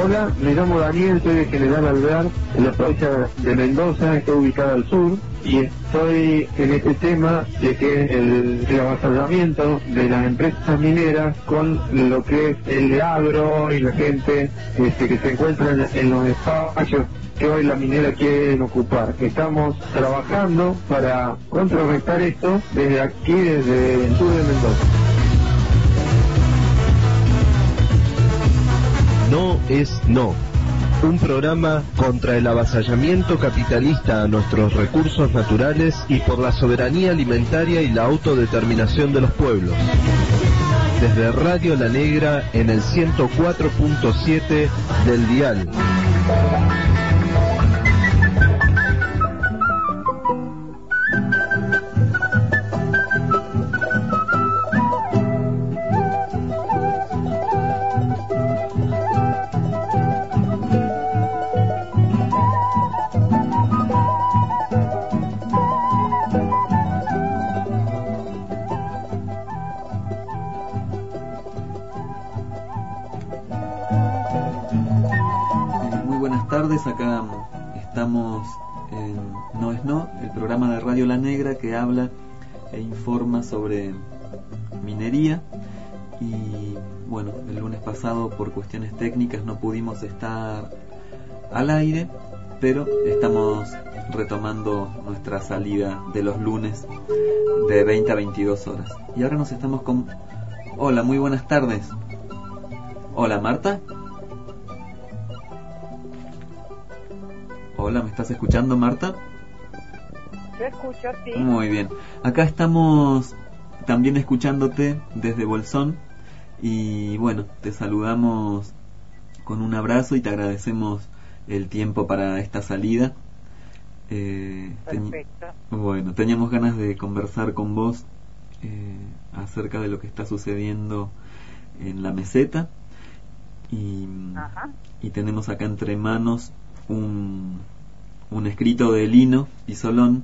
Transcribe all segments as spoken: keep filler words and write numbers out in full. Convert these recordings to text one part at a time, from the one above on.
Hola, me llamo Daniel, soy de General Alvear, en la provincia de Mendoza, estoy ubicada al sur, y estoy en este tema de que el, el avasallamiento de las empresas mineras con lo que es el agro y la gente este, que se encuentra en, en los espacios que hoy la minera quiere ocupar. Estamos trabajando para contrarrestar esto desde aquí, desde el sur de Mendoza. No es no. Un programa contra el avasallamiento capitalista a nuestros recursos naturales y por la soberanía alimentaria y la autodeterminación de los pueblos. Desde Radio La Negra en el ciento cuatro punto siete del dial. Acá estamos en No es No, el programa de Radio La Negra que habla e informa sobre minería. Y bueno, el lunes pasado por cuestiones técnicas no pudimos estar al aire, pero estamos retomando nuestra salida de los lunes de veinte a veintidós horas. Y ahora nos estamos con... Hola, muy buenas tardes. Hola, Marta. Hola, ¿me estás escuchando, Marta? Te escucho, sí. Muy bien. Acá estamos también escuchándote desde Bolsón y bueno, te saludamos con un abrazo y te agradecemos el tiempo para esta salida. Eh, Perfecto. Ten... Bueno, teníamos ganas de conversar con vos eh, acerca de lo que está sucediendo en la meseta y, Ajá. y tenemos acá entre manos un, un escrito de Lino Pisolón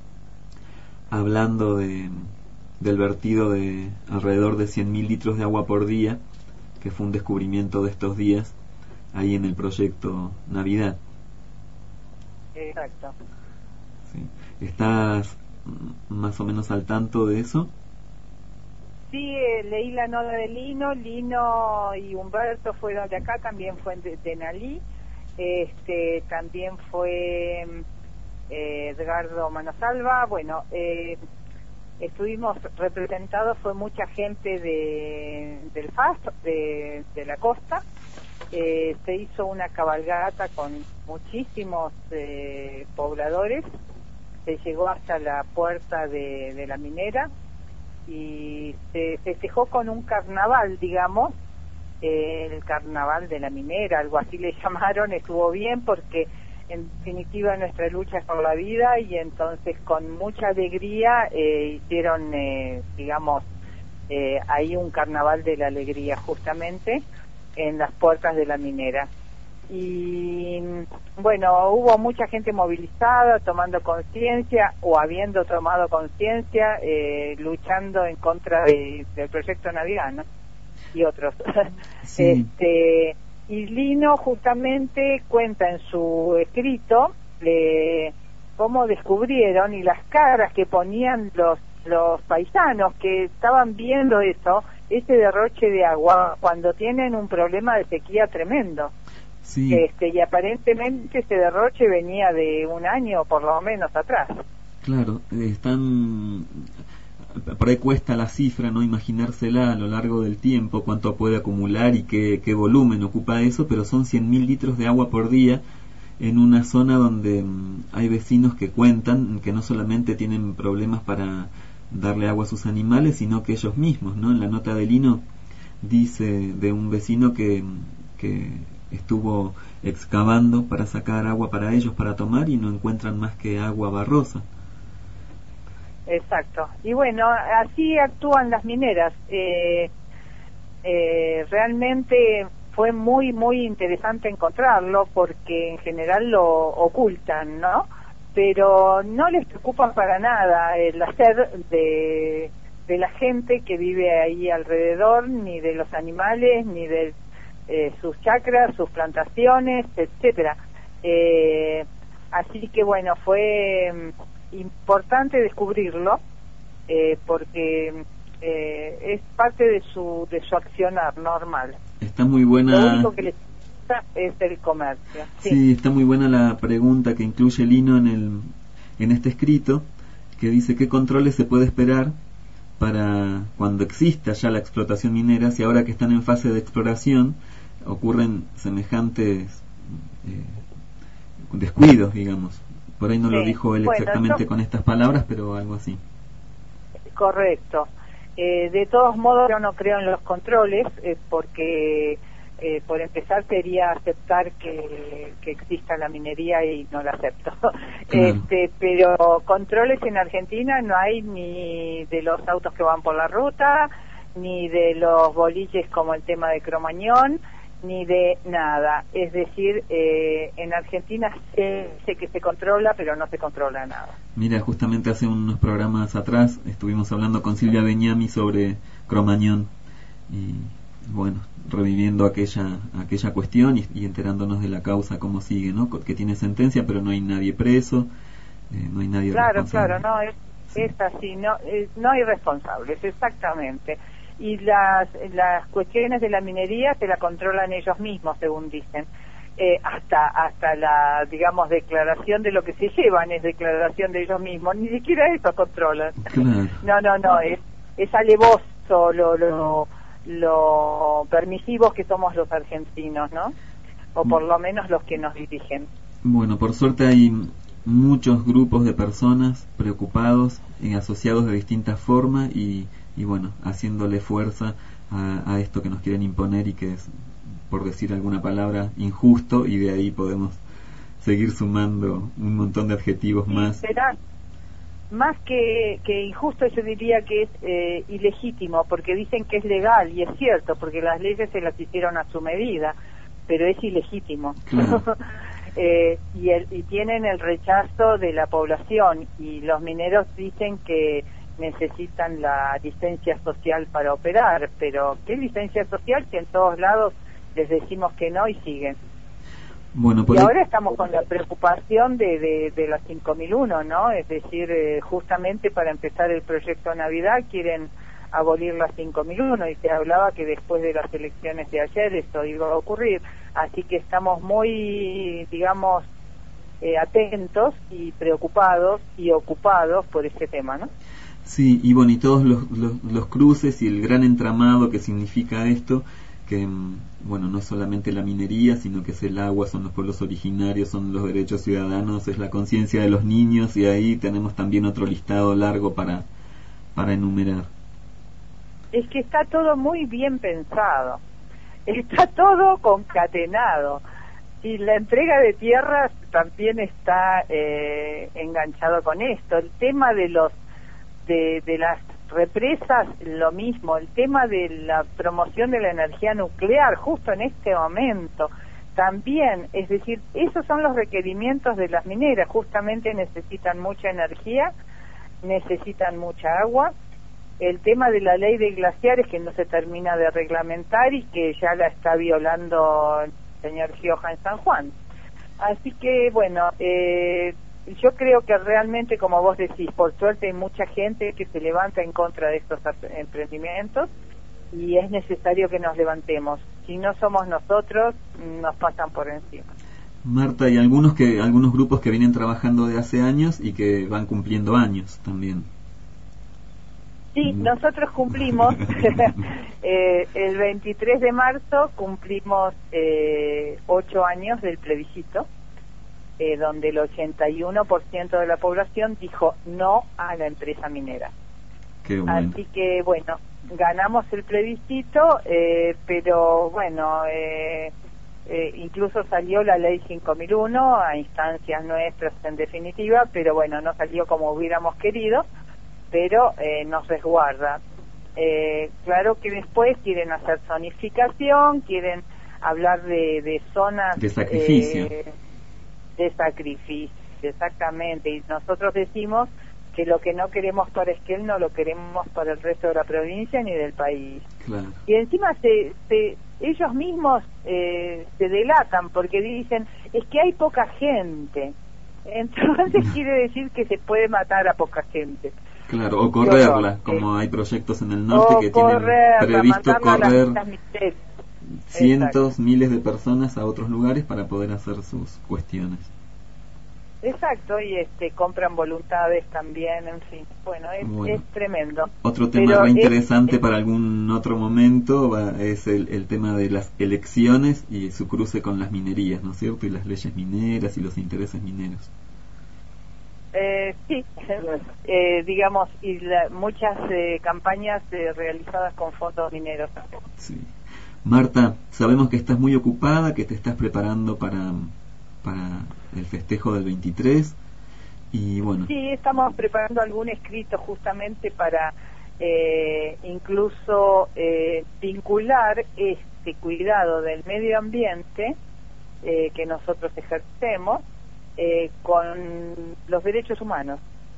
hablando de, del vertido de alrededor de cien mil litros de agua por día, que fue un descubrimiento de estos días ahí en el proyecto Navidad. Exacto. Sí. ¿Estás más o menos al tanto de eso? Sí, eh, leí la nota de Lino. Lino y Humberto fueron de acá, también fue de, de Nalí. Este, también fue eh, Edgardo Manosalva. Bueno, eh, estuvimos representados, fue mucha gente de del F A S, de, de la costa. Eh, se hizo una cabalgata con muchísimos eh, pobladores, se llegó hasta la puerta de, de la minera y se festejó con un carnaval, digamos, el carnaval de la minera, algo así le llamaron. Estuvo bien porque en definitiva nuestra lucha es por la vida y entonces con mucha alegría eh, hicieron, eh, digamos, eh, ahí un carnaval de la alegría justamente en las puertas de la minera. Y bueno, hubo mucha gente movilizada, tomando conciencia o habiendo tomado conciencia, eh, luchando en contra de, del proyecto Navidad, ¿no? Y otros. Sí. Este, y Lino justamente cuenta en su escrito eh, cómo descubrieron y las caras que ponían los los paisanos que estaban viendo eso, ese derroche de agua cuando tienen un problema de sequía tremendo. Sí. Este, y aparentemente ese derroche venía de un año por lo menos atrás. Claro, están... Por ahí cuesta la cifra, no imaginársela a lo largo del tiempo, cuánto puede acumular y qué, qué volumen ocupa eso, pero son cien mil litros de agua por día en una zona donde um, hay vecinos que cuentan que no solamente tienen problemas para darle agua a sus animales, sino que ellos mismos, ¿no? En la nota de Lino dice de un vecino que, que estuvo excavando para sacar agua para ellos para tomar y no encuentran más que agua barrosa. Exacto. Y bueno, así actúan las mineras. Eh, eh, realmente fue muy, muy interesante encontrarlo porque en general lo ocultan, ¿no? Pero no les preocupa para nada el hacer de, de la gente que vive ahí alrededor, ni de los animales, ni de, eh, sus chacras, sus plantaciones, etcétera. Eh, así que bueno, fue mm, importante descubrirlo, eh, porque eh, es parte de su de su accionar normal. Está muy buena. Lo único que les gusta es el comercio. Sí. Sí, está muy buena la pregunta que incluye Lino en el en este escrito, que dice qué controles se puede esperar para cuando exista ya la explotación minera, si ahora que están en fase de exploración ocurren semejantes eh, descuidos, digamos. Por ahí no sí. lo dijo él bueno, exactamente no... con estas palabras, pero algo así. Correcto. Eh, de todos modos, yo no creo en los controles, eh, porque eh, por empezar sería aceptar que, que exista la minería y no la acepto. Claro. Este, pero controles en Argentina no hay, ni de los autos que van por la ruta, ni de los boliches como el tema de Cromañón, ni de nada. Es decir, eh, en Argentina sé, sé que se controla, pero no se controla nada. Mira, justamente hace unos programas atrás estuvimos hablando con Silvia Beñami sobre Cromañón y bueno, reviviendo aquella aquella cuestión y, y enterándonos de la causa, cómo sigue, ¿no? Que tiene sentencia, pero no hay nadie preso, eh, no hay nadie claro, responsable. Claro, no, es, sí. es así, no, es, no hay responsables, exactamente. Y las las cuestiones de la minería se la controlan ellos mismos, según dicen. Eh, hasta hasta la, digamos, declaración de lo que se llevan es declaración de ellos mismos, ni siquiera eso controlan. Claro. No, no, no, es, es alevoso lo, lo, lo permisivos que somos los argentinos, ¿no? O por lo menos los que nos dirigen. Bueno, por suerte hay muchos grupos de personas preocupados y asociados de distintas formas y, y bueno, haciéndole fuerza a, a esto que nos quieren imponer y que es, por decir alguna palabra, injusto, y de ahí podemos seguir sumando un montón de adjetivos sí, más. Será más que, que injusto, yo diría que es eh, ilegítimo, porque dicen que es legal, y es cierto, porque las leyes se las hicieron a su medida, pero es ilegítimo. Claro. eh, y, el, y tienen el rechazo de la población, y los mineros dicen que necesitan la licencia social para operar, pero ¿qué licencia social si en todos lados les decimos que no y siguen? Bueno, por y ahí... ahora estamos con la preocupación de, de, de las cinco mil uno, ¿no? Es decir, eh, justamente para empezar el proyecto Navidad quieren abolir las cinco mil uno y se hablaba que después de las elecciones de ayer esto iba a ocurrir. Así que estamos muy, digamos, eh, atentos y preocupados y ocupados por este tema, ¿no? Sí, y bueno, y todos los, los, los cruces y el gran entramado que significa esto, que bueno, no es solamente la minería, sino que es el agua, son los pueblos originarios, son los derechos ciudadanos, es la conciencia de los niños, y ahí tenemos también otro listado largo para, para enumerar. Es que está todo muy bien pensado, está todo concatenado, y la entrega de tierras también está eh, enganchado con esto. El tema de los de, de las represas, lo mismo. El tema de la promoción de la energía nuclear, justo en este momento, también. Es decir, esos son los requerimientos de las mineras. Justamente necesitan mucha energía, necesitan mucha agua. El tema de la ley de glaciares, que no se termina de reglamentar y que ya la está violando el señor Gioja en San Juan. Así que, bueno, eh, yo creo que realmente, como vos decís, por suerte hay mucha gente que se levanta en contra de estos emprendimientos y es necesario que nos levantemos. Si no somos nosotros, nos pasan por encima. Marta, y algunos que algunos grupos que vienen trabajando de hace años y que van cumpliendo años también. Sí, nosotros cumplimos, eh, el veintitrés de marzo cumplimos eh, ocho años del plebiscito, eh, donde el ochenta y uno por ciento de la población dijo no a la empresa minera. Qué bueno. Así que, bueno, ganamos el plebiscito, eh, pero bueno, eh, eh, incluso salió la ley cinco mil uno a instancias nuestras en definitiva, pero bueno, no salió como hubiéramos querido, pero eh, nos resguarda. Eh, claro que después quieren hacer zonificación, quieren hablar de, de zonas... De sacrificio. Eh, de sacrificio, exactamente. Y nosotros decimos que lo que no queremos para Esquel no lo queremos para el resto de la provincia ni del país. Claro. Y encima se, se ellos mismos eh, se delatan porque dicen, es que hay poca gente. Entonces quiere decir que se puede matar a poca gente. Claro, o correrla, como hay proyectos en el norte que correrla, tienen previsto correr las, las cientos, Exacto. miles de personas a otros lugares para poder hacer sus cuestiones. Exacto, y este compran voluntades también, en fin. Bueno, es, Bueno. es tremendo. Otro tema Pero re interesante es, para algún otro momento va, es el, el tema de las elecciones y su cruce con las minerías, ¿no es cierto? Y las leyes mineras y los intereses mineros. Eh, sí, eh, digamos, y la, muchas eh, campañas eh, realizadas con fondos mineros. Sí. Marta, sabemos que estás muy ocupada, que te estás preparando para, para el festejo del veintitrés y bueno. Sí, estamos preparando algún escrito justamente para eh, incluso eh, vincular este cuidado del medio ambiente eh, que nosotros ejercemos Eh, con los derechos humanos.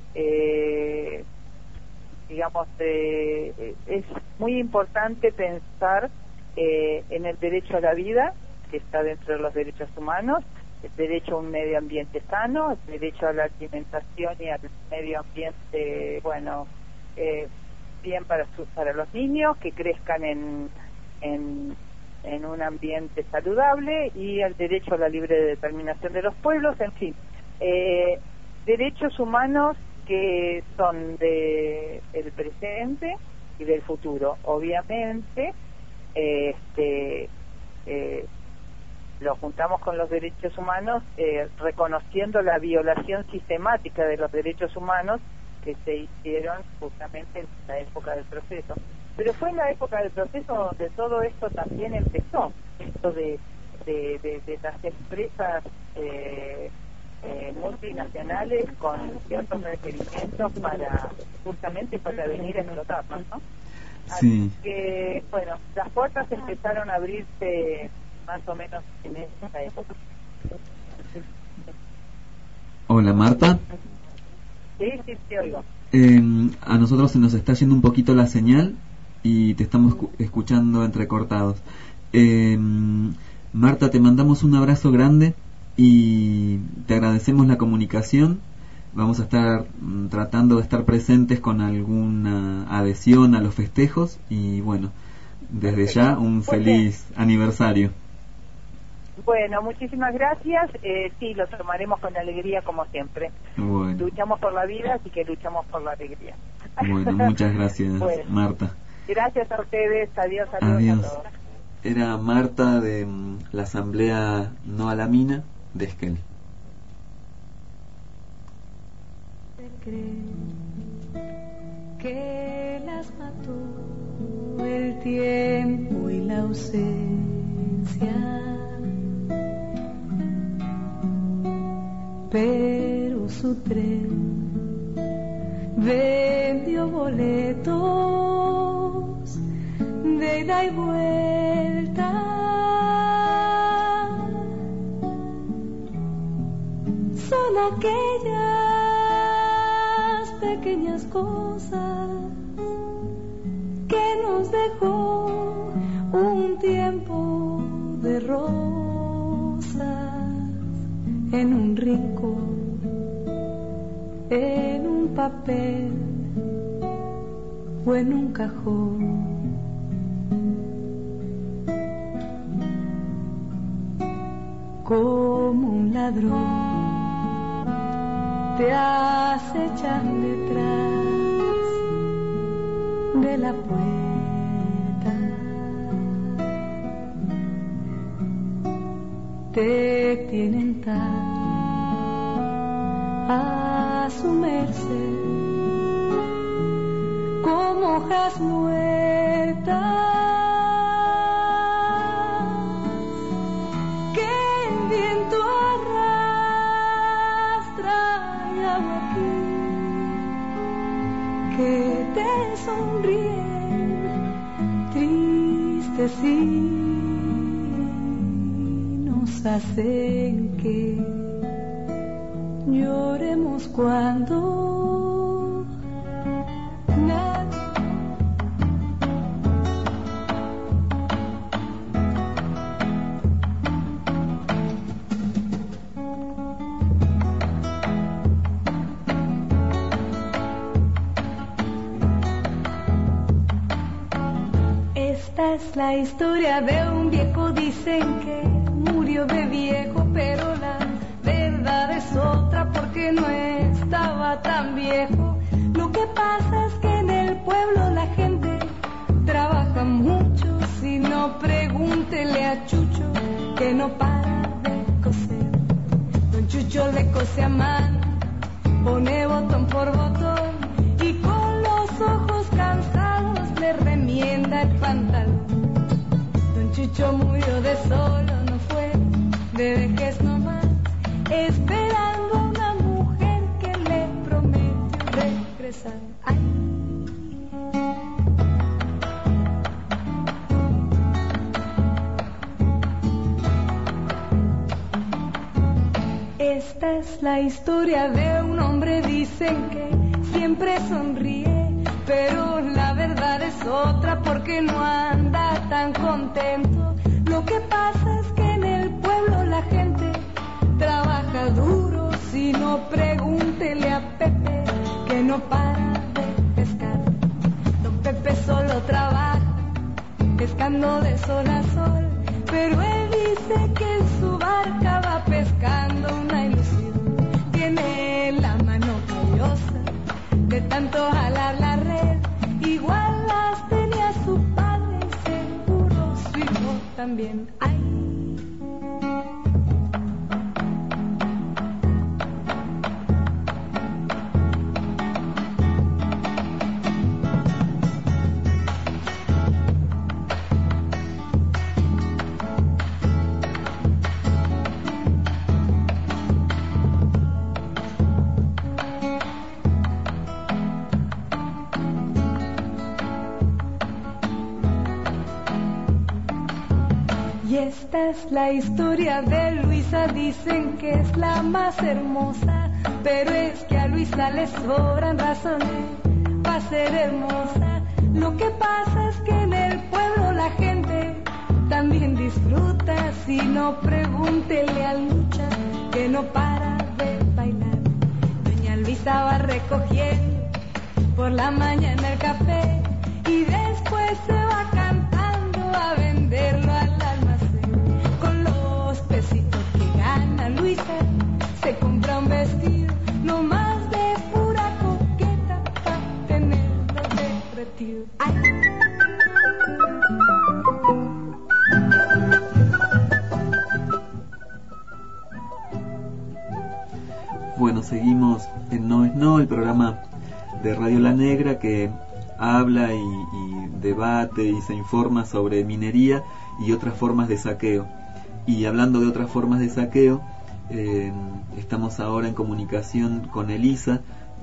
Eh, digamos, eh, es muy importante pensar eh, en el derecho a la vida, que está dentro de los derechos humanos, el derecho a un medio ambiente sano, el derecho a la alimentación y al medio ambiente, bueno, eh, bien para, su, para los niños, que crezcan en... en en un ambiente saludable, y el derecho a la libre determinación de los pueblos, en fin, eh, derechos humanos que son de el presente y del futuro. Obviamente, eh, este, eh, lo juntamos con los derechos humanos, eh, reconociendo la violación sistemática de los derechos humanos que se hicieron justamente en la época del proceso. Pero fue en la época del proceso donde todo esto también empezó, esto de, de, de, de las empresas eh, eh, multinacionales con ciertos requerimientos para justamente para venir a explotarnos, ¿no? Sí. Así que, bueno, las puertas empezaron a abrirse más o menos en esa época. Hola, Marta. Sí, sí, te oigo. Eh, a nosotros se nos está yendo un poquito la señal y te estamos escuchando entrecortados. Eh, Marta, te mandamos un abrazo grande y te agradecemos la comunicación. Vamos a estar mm, tratando de estar presentes con alguna adhesión a los festejos y bueno, desde ya un feliz aniversario. Bueno, muchísimas gracias. Eh, sí, lo tomaremos con alegría como siempre. Bueno. Luchamos por la vida, así que luchamos por la alegría. Bueno, muchas gracias, bueno. Marta. Gracias a ustedes. Adiós, adiós, adiós. a todos. Era Marta de um, la Asamblea No a la Mina de Esquel. Que las mató el tiempo y la ausencia, pero su tren vendió boletos de ida y vuelta. Son aquellas pequeñas cosas que nos dejó un tiempo de rosas en un rincón, en un papel o en un cajón. Como un ladrón te acechan detrás de la puerta, te tienen tan a su merced como hojas muertas. Que te sonríen tristes y nos hacen que lloremos cuando nadie. Esta es la historia de un viejo, dicen que murió de viejo, pero la verdad es otra porque no estaba tan viejo. Lo que pasa es que en el pueblo la gente trabaja mucho, si no pregúntele a Chucho que no para de coser. Don Chucho le cose a mano, pone botón por botón y con los ojos cansados le remienda el pantalón. Don Chucho murió de solo, no fue de vejez nomás, esperando a una mujer que le prometió regresar. Ay. Esta es la historia de un hombre, dicen que siempre sonríe, pero la verdad es otra porque no anda tan contento. Lo que pasa es que en el pueblo la gente trabaja duro, si no pregúntele a Pepe que no para de pescar. Don Pepe solo trabaja pescando de sol a sol, pero él dice que en su barca va pescando una ilusión. Tiene la mano callosa de tanto jalar la red, igual las tenía su padre, seguro su hijo también. Ay. Esta es la historia de Luisa, dicen que es la más hermosa, pero es que a Luisa le sobran razones para ser hermosa. Lo que pasa es que en el pueblo la gente también disfruta, si no pregúntele a Lucha que no para de bailar. Doña Luisa va recogiendo por la mañana el café y después se va cantando a venderlo al almacén. Con los pesitos que gana Luisa se compra un vestido, no más de pura coqueta para tenerlo de retiro. ¡Ay! Bueno, seguimos en No es No, el programa de Radio La Negra que habla y, y debate y se informa sobre minería y otras formas de saqueo. Y hablando de otras formas de saqueo, eh, estamos ahora en comunicación con Elisa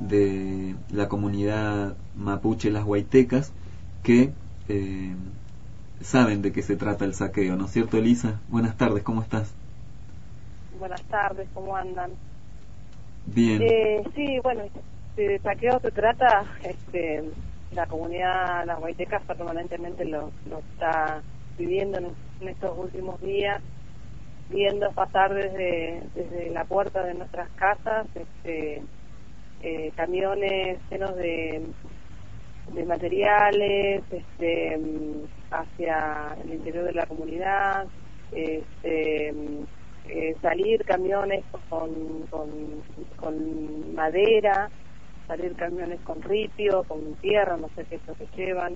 de la comunidad mapuche Las Huaytecas, que eh, saben de qué se trata el saqueo, ¿no es cierto, Elisa? Buenas tardes, ¿cómo estás? Buenas tardes, ¿cómo andan? Bien. Eh, sí, bueno, de saqueo se trata, este, la comunidad Las Huaytecas permanentemente lo, lo está viviendo en, en estos últimos días, viendo pasar desde desde la puerta de nuestras casas este, eh, camiones llenos de, de materiales este, hacia el interior de la comunidad, este, eh, salir camiones con, con, con madera, salir camiones con ripio, con tierra, no sé qué es lo que llevan,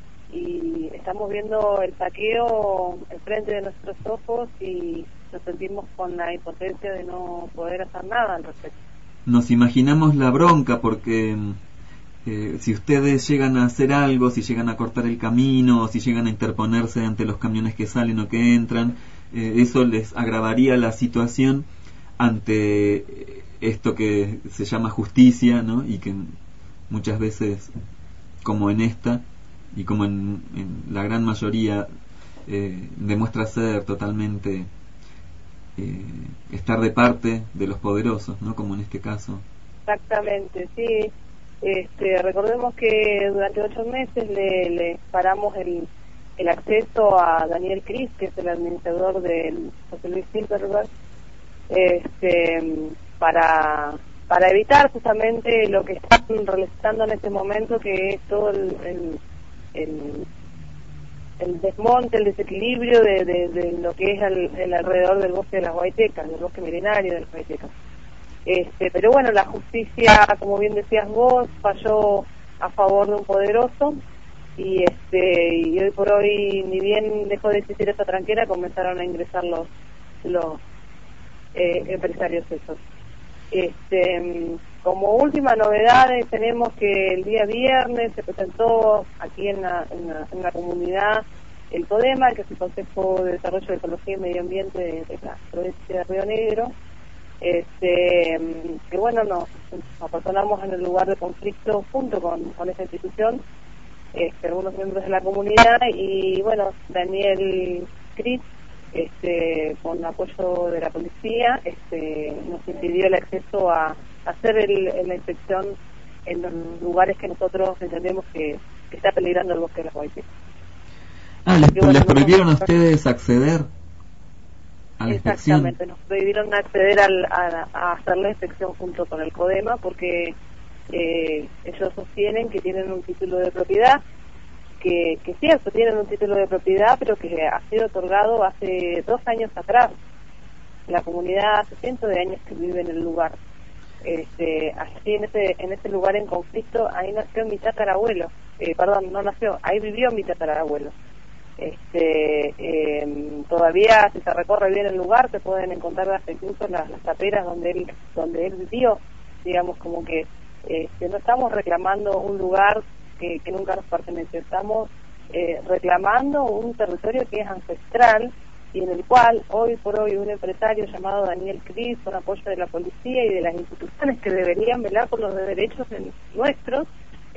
y estamos viendo el saqueo enfrente de nuestros ojos y nos sentimos con la impotencia de no poder hacer nada al respecto. Nos imaginamos la bronca porque eh, si ustedes llegan a hacer algo, si llegan a cortar el camino, o si llegan a interponerse ante los camiones que salen o que entran, eh, eso les agravaría la situación ante esto que se llama justicia, ¿no? Y que muchas veces, como en esta y como en, en la gran mayoría, eh, demuestra ser totalmente eh, estar de parte de los poderosos, ¿no? Como en este caso. Exactamente, sí. Este, recordemos que durante ocho meses le, le paramos el, el acceso a Daniel Cris, que es el administrador del José Luis Silverberg, este, para para evitar justamente lo que están realizando en este momento, que es todo el, el, el, el desmonte, el desequilibrio de, de, de lo que es el, el alrededor del bosque de las Guaitecas, del bosque milenario de las Guaitecas. Este, pero bueno, la justicia, como bien decías vos, falló a favor de un poderoso, y este y hoy por hoy, ni bien dejó de existir esa tranquera, comenzaron a ingresar los los eh, empresarios esos. Este, como última novedad, tenemos que el día viernes se presentó aquí en la, en la, en la comunidad el CODEMA, que es el Consejo de Desarrollo de Ecología y Medio Ambiente de, de la provincia de Río Negro. Este, que bueno, nos, nos apersonamos en el lugar de conflicto junto con, con esta institución, este, algunos miembros de la comunidad, y bueno, Daniel Cris, este, con apoyo de la policía, este, nos impidió el acceso a, a hacer el, la inspección en los lugares que nosotros entendemos que, que está peligrando el bosque de las Guaitecas. Ah, les, bueno, les prohibieron a nosotros, ustedes acceder a la inspección. Exactamente, nos prohibieron acceder al, a, a hacer la inspección junto con el CODEMA, porque eh, ellos sostienen que tienen un título de propiedad, que, que cierto, tienen un título de propiedad, pero que ha sido otorgado hace dos años atrás. La comunidad hace cientos de años que vive en el lugar. Este, así en ese, en ese lugar en conflicto, ahí nació mi tatarabuelo, eh, perdón, no nació, ahí vivió mi tatarabuelo. Este, eh, todavía si se recorre bien el lugar se pueden encontrar hasta incluso las, las taperas donde él donde él vivió, digamos, como que este, no estamos reclamando un lugar que, que nunca nos pertenece, estamos eh, reclamando un territorio que es ancestral y en el cual hoy por hoy un empresario llamado Daniel Cris, con apoyo de la policía y de las instituciones que deberían velar por los derechos de nuestros,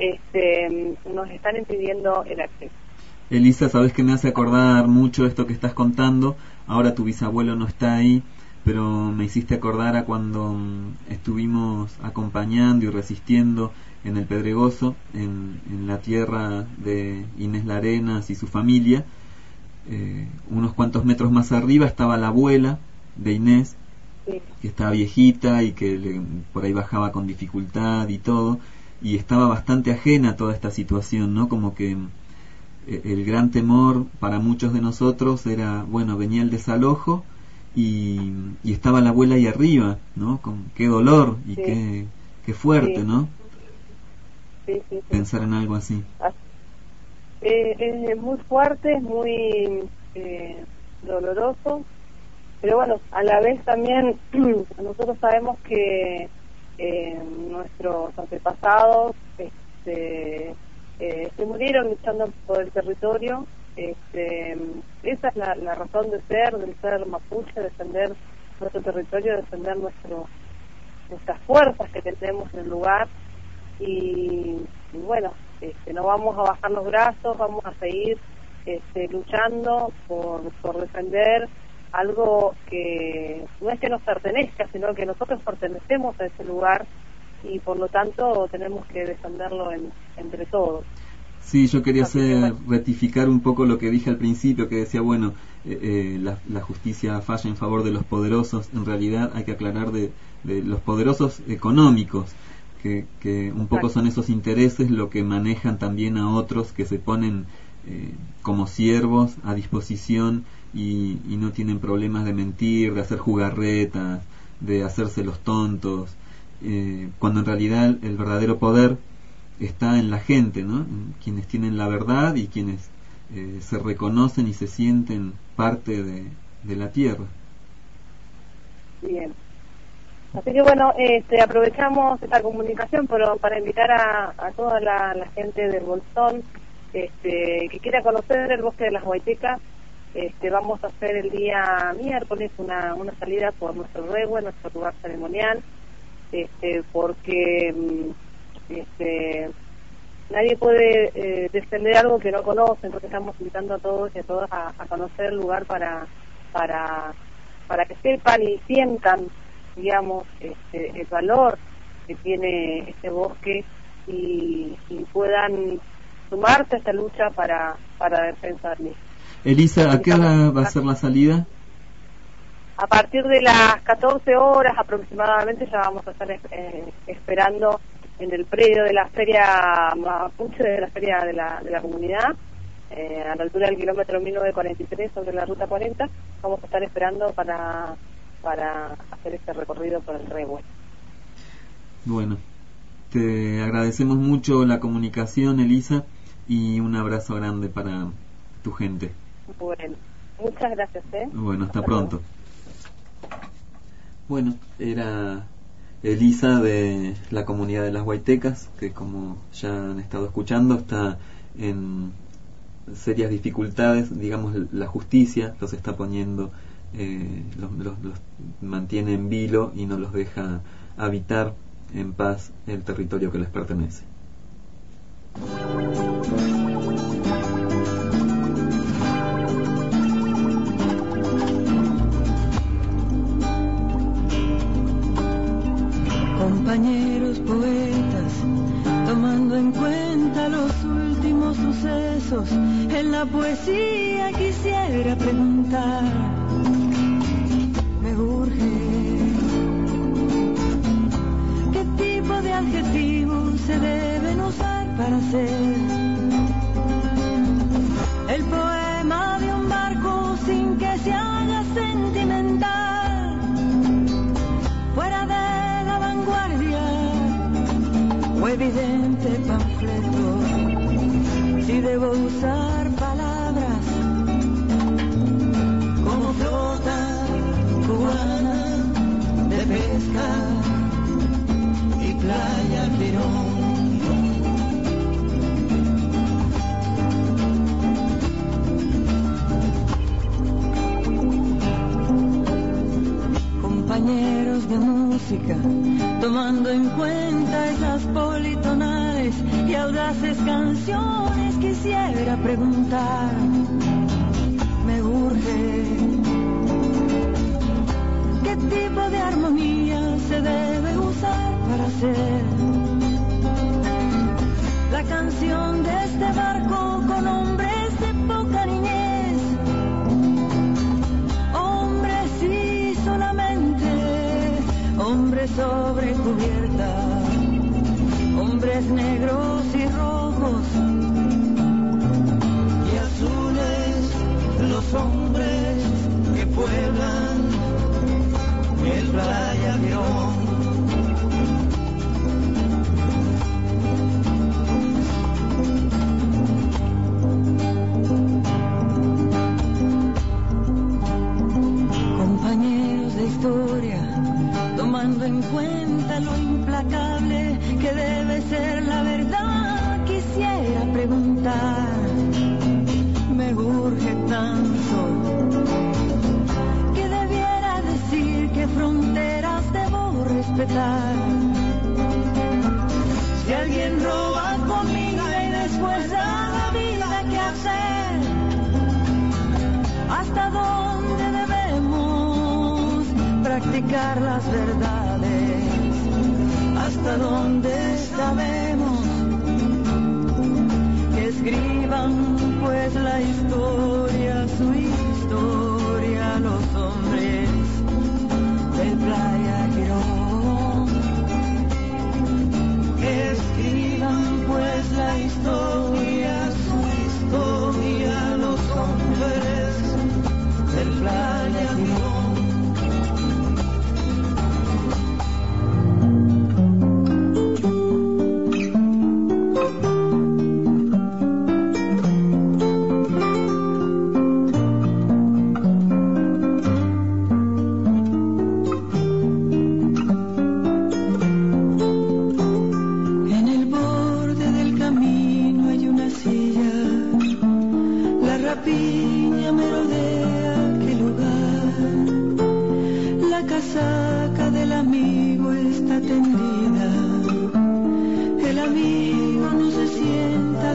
este, nos están impidiendo el acceso. Elisa, sabes que me hace acordar mucho esto que estás contando. Ahora tu bisabuelo no está ahí, pero me hiciste acordar a cuando estuvimos acompañando y resistiendo en el Pedregoso, en, en la tierra de Inés Larenas y su familia. Eh, unos cuantos metros más arriba estaba la abuela de Inés, sí, que estaba viejita y que le, por ahí bajaba con dificultad y todo, y estaba bastante ajena a toda esta situación, ¿no? Como que el gran temor para muchos de nosotros era, bueno, venía el desalojo y, y estaba la abuela ahí arriba, ¿no? Con qué dolor y sí, qué, qué fuerte, sí, ¿no? Sí, sí, sí. Pensar en algo así. Eh, es muy fuerte, es muy eh, doloroso, pero bueno, a la vez también nosotros sabemos que eh, nuestros antepasados este, Eh, se murieron luchando por el territorio. Este, esa es la, la razón de ser, del ser mapuche, defender nuestro territorio, defender nuestro, nuestras fuerzas que tenemos en el lugar, y, y bueno, este, no vamos a bajar los brazos, vamos a seguir este, luchando por, por defender algo que no es que nos pertenezca, sino que nosotros pertenecemos a ese lugar, y por lo tanto tenemos que defenderlo en, entre todos. Sí, yo quería hacer, rectificar un poco lo que dije al principio, que decía, bueno, eh, eh, la, la justicia falla en favor de los poderosos. En realidad hay que aclarar de, de los poderosos económicos, que, que un poco son esos intereses lo que manejan también a otros que se ponen eh, como siervos a disposición y, y no tienen problemas de mentir, de hacer jugarretas, de hacerse los tontos. Eh, cuando en realidad el verdadero poder está en la gente, ¿no? En quienes tienen la verdad y quienes eh, se reconocen y se sienten parte de, de la tierra. Bien. Así que bueno, este, aprovechamos esta comunicación para, para invitar a, a toda la, la gente del Bolsón este, que quiera conocer el bosque de las Guaitecas. Este, vamos a hacer el día miércoles una, una salida por nuestro Rehue, nuestro lugar ceremonial. Este, porque este, nadie puede eh, defender algo que no conoce, entonces estamos invitando a todos y a todas a, a conocer el lugar para para para que sepan y sientan, digamos, este, el valor que tiene este bosque y, y puedan sumarse a esta lucha para para defenderlo. Elisa, ¿a qué hora va a ser la salida? A partir de las catorce horas aproximadamente ya vamos a estar eh, esperando en el predio de la feria mapuche, de la feria de la, de la comunidad, eh, a la altura del kilómetro mil novecientos cuarenta y tres sobre la ruta cuarenta. Vamos a estar esperando para, para hacer este recorrido por el Rehue. Bueno, te agradecemos mucho la comunicación, Elisa, y un abrazo grande para tu gente. Bueno, muchas gracias. ¿eh? Bueno, hasta, hasta pronto. Luego. Bueno, era Elisa de la comunidad de las Huaytecas, que como ya han estado escuchando está en serias dificultades. Digamos, la justicia los está poniendo, eh, los, los, los mantiene en vilo y no los deja habitar en paz el territorio que les pertenece. Compañeros poetas, tomando en cuenta los últimos sucesos, en la poesía quisiera preguntar, me urge, ¿qué tipo de adjetivos se deben usar para hacer el poema de un barco sin que se haga sentimental, fuera de la vanguardia o evidente panfleto? Si debo usar palabras como flota cubana de pesca y playa Quirón. Compañeros de música, tomando en cuenta esas politonales y audaces canciones, quisiera preguntar, me urge, ¿qué tipo de armonía se debe usar para hacer la canción de este barco con hombres de poca niñez? Hombres y solamente hombres sobre cubierta, hombres negros y rojos y azules, los hombres que pueblan el Playa Girón. Compañeros de historia, tomando en cuenta lo implacable que debe ser la verdad, quisiera preguntar, me urge tanto, que debiera decir qué fronteras debo respetar. Si alguien roba comida y después da la vida, ¿qué hacer? ¿Hasta dónde debemos practicar las verdades? ¿Hasta dónde sabemos? Que escriban pues la historia, su historia, los hombres del Playa Girón. Que escriban pues la historia, su historia, los hombres del Playa Girón. Rapiña merodea aquel lugar, la casaca del amigo está tendida, el amigo no se sienta a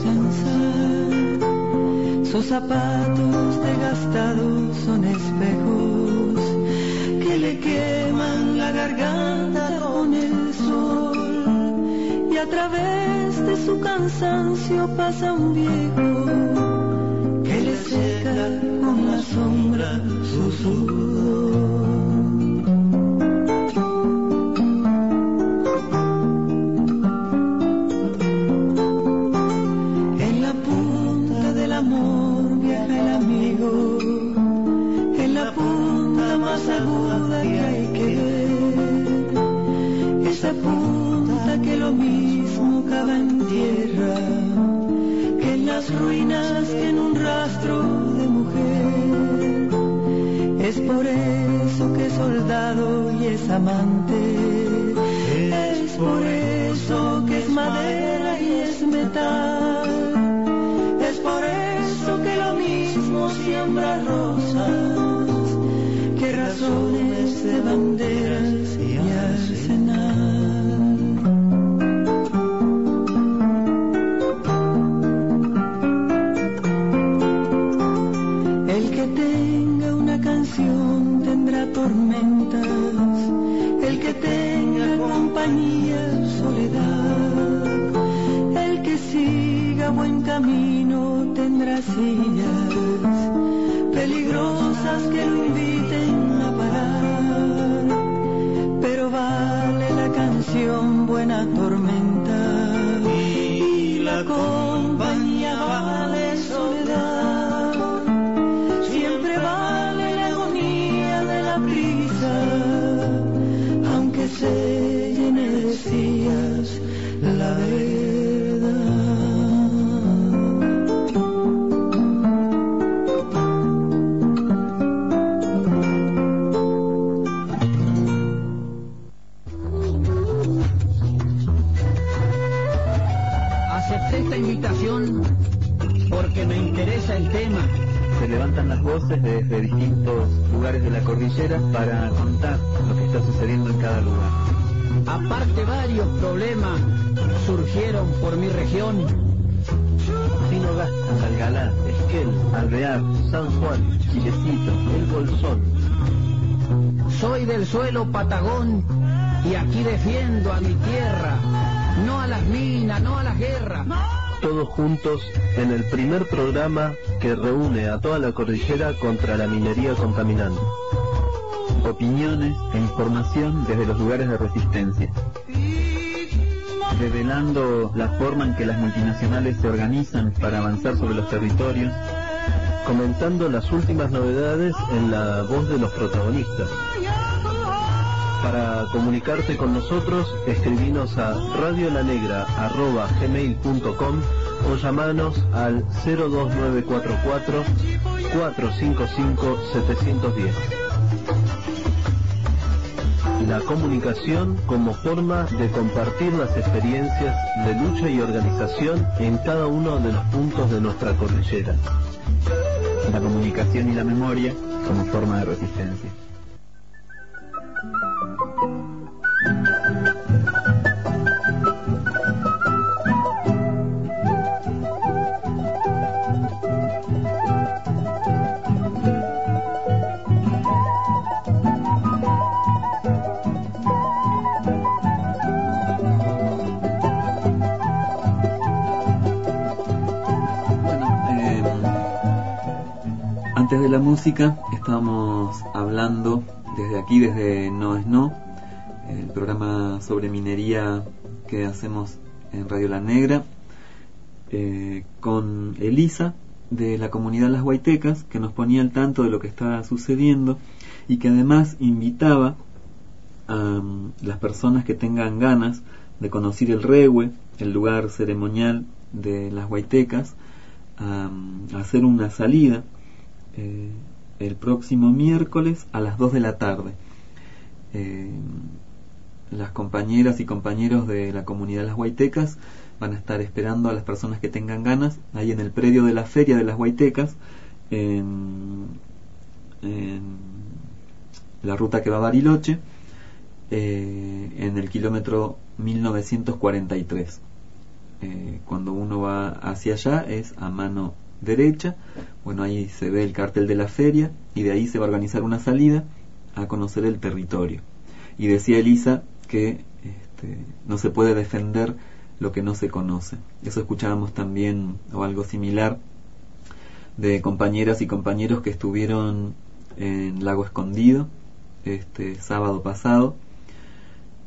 descansar, sus zapatos desgastados son espejos que le queman la garganta con el sol, y a través de su cansancio pasa un viejo que le seca con la sombra su sudor. En la punta de la deja el amigo en la punta más aguda que hay que ver, esa punta que lo mismo cava en tierra que en las ruinas, que en un rastro de mujer. Es por eso que es soldado y es amante, es por eso que es madera y es metal, es por eso que lo mismo siembra rosas que razones de banderas y arsenal. El que tenga una canción tendrá tormentas, el que tenga compañía, soledad, el que siga buen camino tendrá sillas peligrosas que lo inviten a parar, pero vale la canción buena tormenta y la compañía vale soledad, siempre vale la agonía de la prisa, aunque se llene de sillas la verdad. Acepté esta invitación porque me interesa el tema. Se levantan las voces desde distintos lugares de la cordillera para contar lo que está sucediendo en cada lugar. Aparte, varios problemas surgieron por mi región. Tinogasta, Algalá, Esquel, Alvear, San Juan, Chilecito, El Bolsón. Soy del suelo patagón y aquí defiendo a mi tierra, no a las minas, no a las guerras. Todos juntos en el primer programa que reúne a toda la cordillera contra la minería contaminante. Opiniones e información desde los lugares de resistencia, revelando la forma en que las multinacionales se organizan para avanzar sobre los territorios, comentando las últimas novedades en la voz de los protagonistas. Para comunicarte con nosotros, escribinos a radiolanegra arroba gmail punto com o llamanos al cero dos nueve cuatro cuatro, cuatro cinco cinco, siete uno cero. La comunicación como forma de compartir las experiencias de lucha y organización en cada uno de los puntos de nuestra cordillera. La comunicación y la memoria como forma de resistencia. Antes de la música estábamos hablando desde aquí, desde No es No, el programa sobre minería que hacemos en Radio La Negra, eh, con Elisa de la comunidad Las Huaytecas, que nos ponía al tanto de lo que estaba sucediendo y que además invitaba a um, las personas que tengan ganas de conocer el Rehue, el lugar ceremonial de Las Huaytecas, a, um, a hacer una salida Eh, el próximo miércoles a las dos de la tarde. Eh, las compañeras y compañeros de la comunidad Las Huaytecas van a estar esperando a las personas que tengan ganas ahí en el predio de la Feria de Las Huaytecas, en, en la ruta que va a Bariloche, eh, en el kilómetro mil novecientos cuarenta y tres. Eh, cuando uno va hacia allá es a mano derecha. Bueno, ahí se ve el cartel de la feria y de ahí se va a organizar una salida a conocer el territorio. Y decía Elisa que este, no se puede defender lo que no se conoce. Eso escuchábamos también, o algo similar, de compañeras y compañeros que estuvieron en Lago Escondido este sábado pasado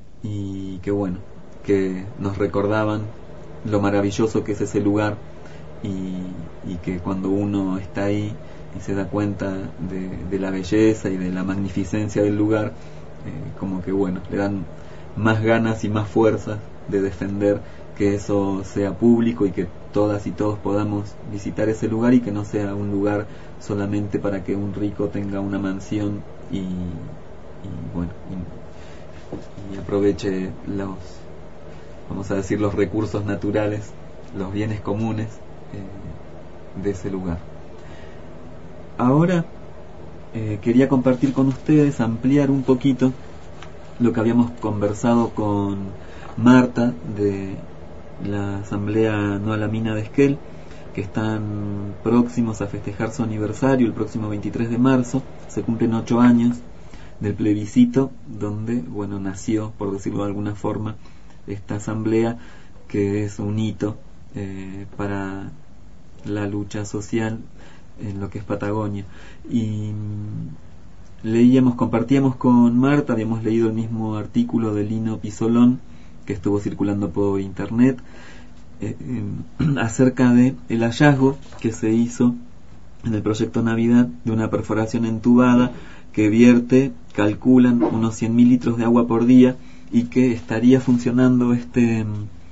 y que bueno, que nos recordaban lo maravilloso que es ese lugar y, y que cuando uno está ahí y se da cuenta de, de la belleza y de la magnificencia del lugar, eh, como que bueno, le dan más ganas y más fuerza de defender que eso sea público y que todas y todos podamos visitar ese lugar y que no sea un lugar solamente para que un rico tenga una mansión y, y bueno y, y aproveche los, vamos a decir, los recursos naturales, los bienes comunes eh, de ese lugar. Ahora eh, quería compartir con ustedes, ampliar un poquito lo que habíamos conversado con Marta de la Asamblea No a la Mina de Esquel, que están próximos a festejar su aniversario el próximo veintitrés de marzo. Se cumplen ocho años del plebiscito donde, bueno, nació, por decirlo de alguna forma, esta asamblea, que es un hito eh, para la lucha social en lo que es Patagonia. Y mm, leíamos, compartíamos con Marta, habíamos leído el mismo artículo de Lino Pisolón que estuvo circulando por internet eh, eh, acerca de el hallazgo que se hizo en el proyecto Navidad de una perforación entubada que vierte, calculan, unos cien mil litros de agua por día, y que estaría funcionando este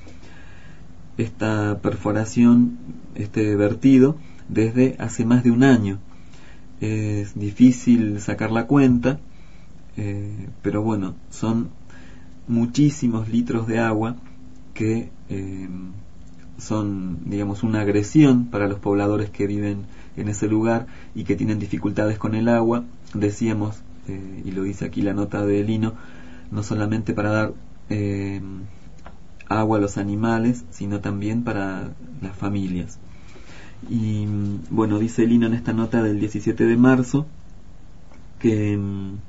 esta perforación, este vertido, desde hace más de un año. Es difícil sacar la cuenta, eh, pero bueno, son muchísimos litros de agua que eh, son, digamos, una agresión para los pobladores que viven en ese lugar y que tienen dificultades con el agua. Decíamos, eh, y lo dice aquí la nota de Lino, no solamente para dar eh, agua a los animales, sino también para las familias. Y bueno, dice Lino en esta nota del diecisiete de marzo que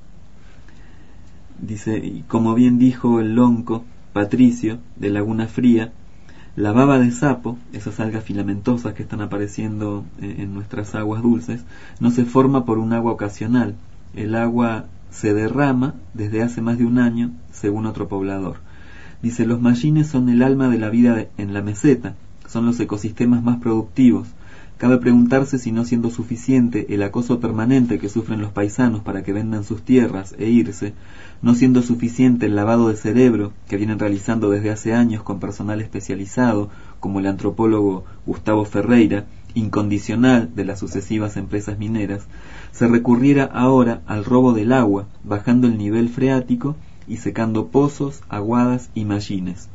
dice, como bien dijo el lonco Patricio de Laguna Fría, la baba de sapo, esas algas filamentosas que están apareciendo en nuestras aguas dulces, no se forma por un agua ocasional. El agua se derrama desde hace más de un año, según otro poblador. Dice, los mallines son el alma de la vida en la meseta, son los ecosistemas más productivos. Cabe preguntarse si no siendo suficiente el acoso permanente que sufren los paisanos para que vendan sus tierras e irse, no siendo suficiente el lavado de cerebro que vienen realizando desde hace años con personal especializado, como el antropólogo Gustavo Ferreira, incondicional de las sucesivas empresas mineras, se recurriera ahora al robo del agua, bajando el nivel freático y secando pozos, aguadas y mallines.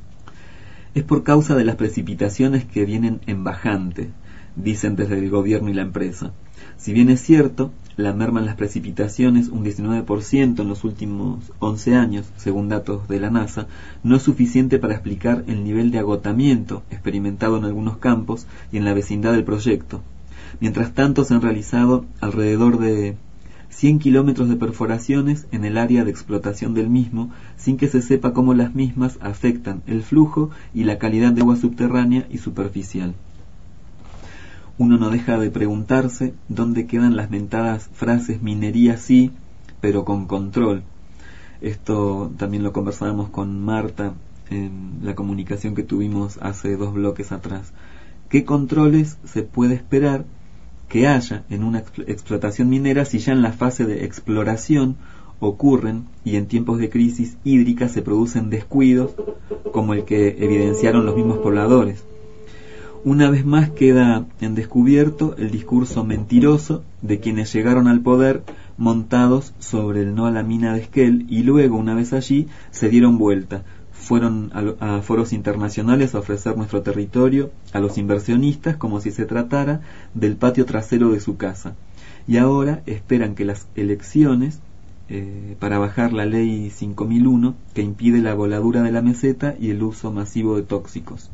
Es por causa de las precipitaciones que vienen en bajante, dicen desde el gobierno y la empresa. Si bien es cierto, la merma en las precipitaciones, un diecinueve por ciento en los últimos once años, según datos de la NASA, no es suficiente para explicar el nivel de agotamiento experimentado en algunos campos y en la vecindad del proyecto. Mientras tanto, se han realizado alrededor de cien kilómetros de perforaciones en el área de explotación del mismo, sin que se sepa cómo las mismas afectan el flujo y la calidad de agua subterránea y superficial. Uno no deja de preguntarse dónde quedan las mentadas frases minería sí, pero con control. Esto también lo conversábamos con Marta en la comunicación que tuvimos hace dos bloques atrás. ¿Qué controles se puede esperar que haya en una explotación minera si ya en la fase de exploración ocurren y en tiempos de crisis hídrica se producen descuidos como el que evidenciaron los mismos pobladores? Una vez más queda en descubierto el discurso mentiroso de quienes llegaron al poder montados sobre el no a la mina de Esquel y luego, una vez allí, se dieron vuelta. Fueron a, a foros internacionales a ofrecer nuestro territorio a los inversionistas como si se tratara del patio trasero de su casa. Y ahora esperan que las elecciones eh, para bajar la ley cinco mil uno que impide la voladura de la meseta y el uso masivo de tóxicos.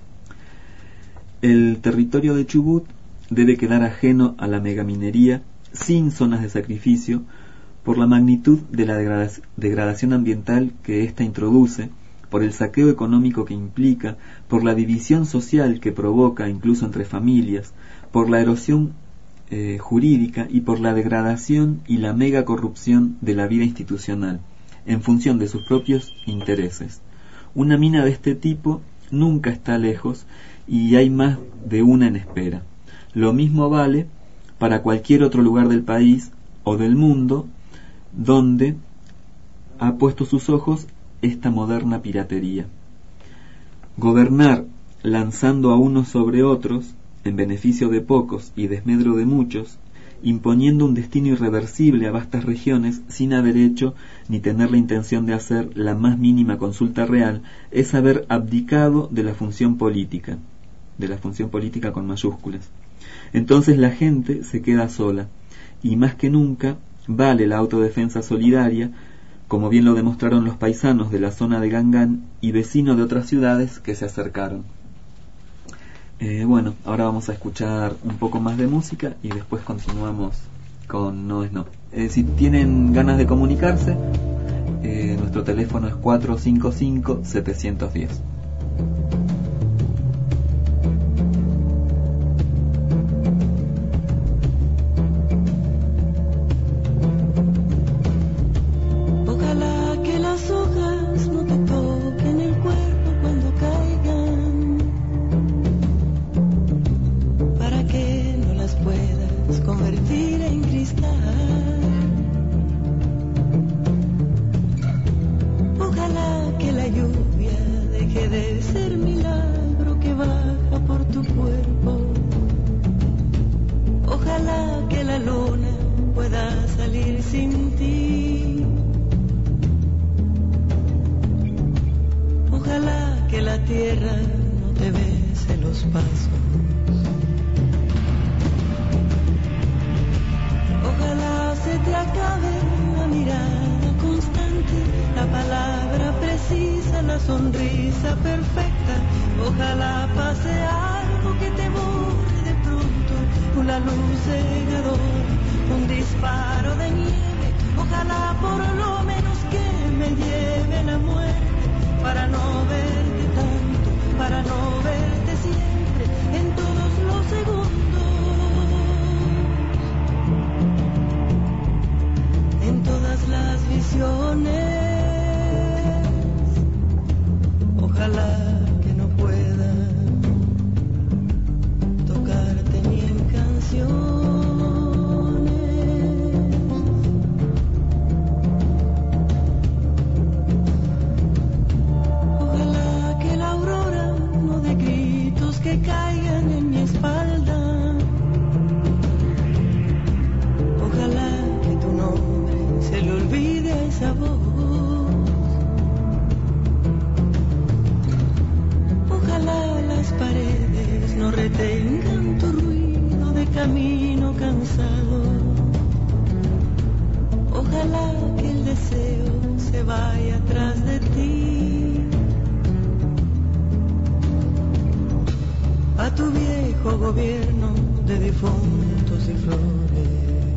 El territorio de Chubut debe quedar ajeno a la megaminería sin zonas de sacrificio por la magnitud de la degradación ambiental que ésta introduce, por el saqueo económico que implica, por la división social que provoca incluso entre familias, por la erosión eh, jurídica y por la degradación y la mega corrupción de la vida institucional, en función de sus propios intereses. Una mina de este tipo nunca está lejos y hay más de una en espera. Lo mismo vale para cualquier otro lugar del país o del mundo donde ha puesto sus ojos esta moderna piratería. Gobernar lanzando a unos sobre otros, en beneficio de pocos y desmedro de muchos, imponiendo un destino irreversible a vastas regiones sin haber hecho ni tener la intención de hacer la más mínima consulta real, es haber abdicado de la función política, de la función política con mayúsculas. Entonces la gente se queda sola, y más que nunca vale la autodefensa solidaria, como bien lo demostraron los paisanos de la zona de Gangán y vecinos de otras ciudades que se acercaron. Eh, bueno, ahora vamos a escuchar un poco más de música y después continuamos con No es No. Eh, si tienen ganas de comunicarse, eh, nuestro teléfono es cuatro cinco cinco, siete uno cero. Ojalá que las hojas no te toquen el cuerpo cuando caigan, para que no las puedas convertir en cristal. Ojalá que la lluvia deje de ser milagro que baja por tu cuerpo. Ojalá que la luna pueda salir sin ti. Ojalá que la tierra no te bese los pasos. Ojalá se te acabe la mirada constante, la palabra precisa, la sonrisa perfecta. Ojalá pase algo que te borre de pronto, una luz cegadora, un disparo de nieve. Ojalá por lo menos que me lleve la muerte, para no verte tanto, para no verte siempre, en todos los segundos, en todas las visiones. Ojalá que no pueda tocarte ni en canciones. Ojalá que la aurora no dé gritos que caigan en mi espalda. Ojalá que tu nombre se le olvide a esa voz. Ojalá las paredes no retengan tu ruido de camino cansado. Ojalá que el deseo se vaya atrás de ti. A tu viejo gobierno de difuntos y flores.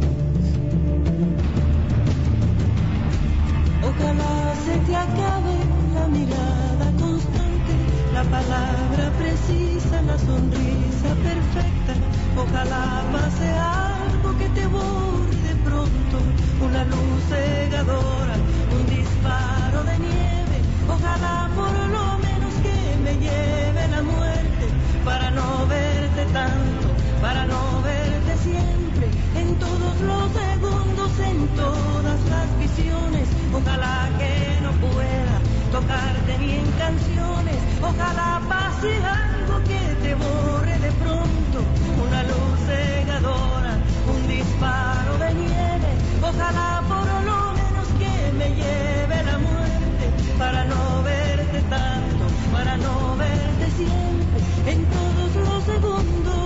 Ojalá se te acabe la mirada constante, la palabra precisa, la sonrisa perfecta. Ojalá pase algo que te borre de pronto, una luz cegadora, un disparo de nieve. Ojalá por lo menos que me lleve la muerte, para no verte tanto, para no verte siempre, en todos los segundos, en todas las visiones. Ojalá que no pueda tocarte ni en canciones. Ojalá pase algo que te borre de pronto, una luz cegadora, un disparo de nieve. Ojalá por lo menos que me lleve la muerte, para no verte tanto, para no verte siempre, en todos los segundos,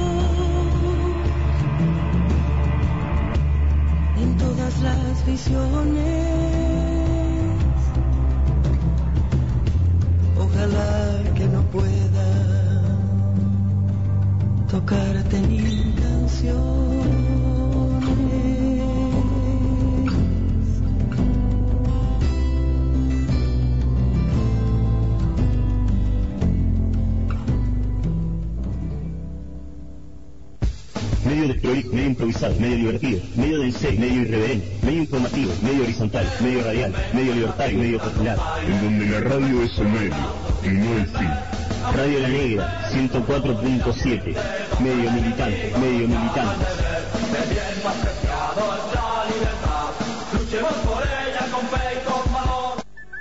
en todas las visiones. Ojalá que no pueda tocarte ni en canciones. Medio desprolijo, medio improvisado, medio divertido, medio del serio, medio irreverente, medio informativo, medio horizontal, medio radial, medio libertario, medio popular. En donde la radio es el medio y no el fin. Radio La Negra, ciento cuatro punto siete. Medio militante, medio militante. Luchemos por ella con fe y con valor.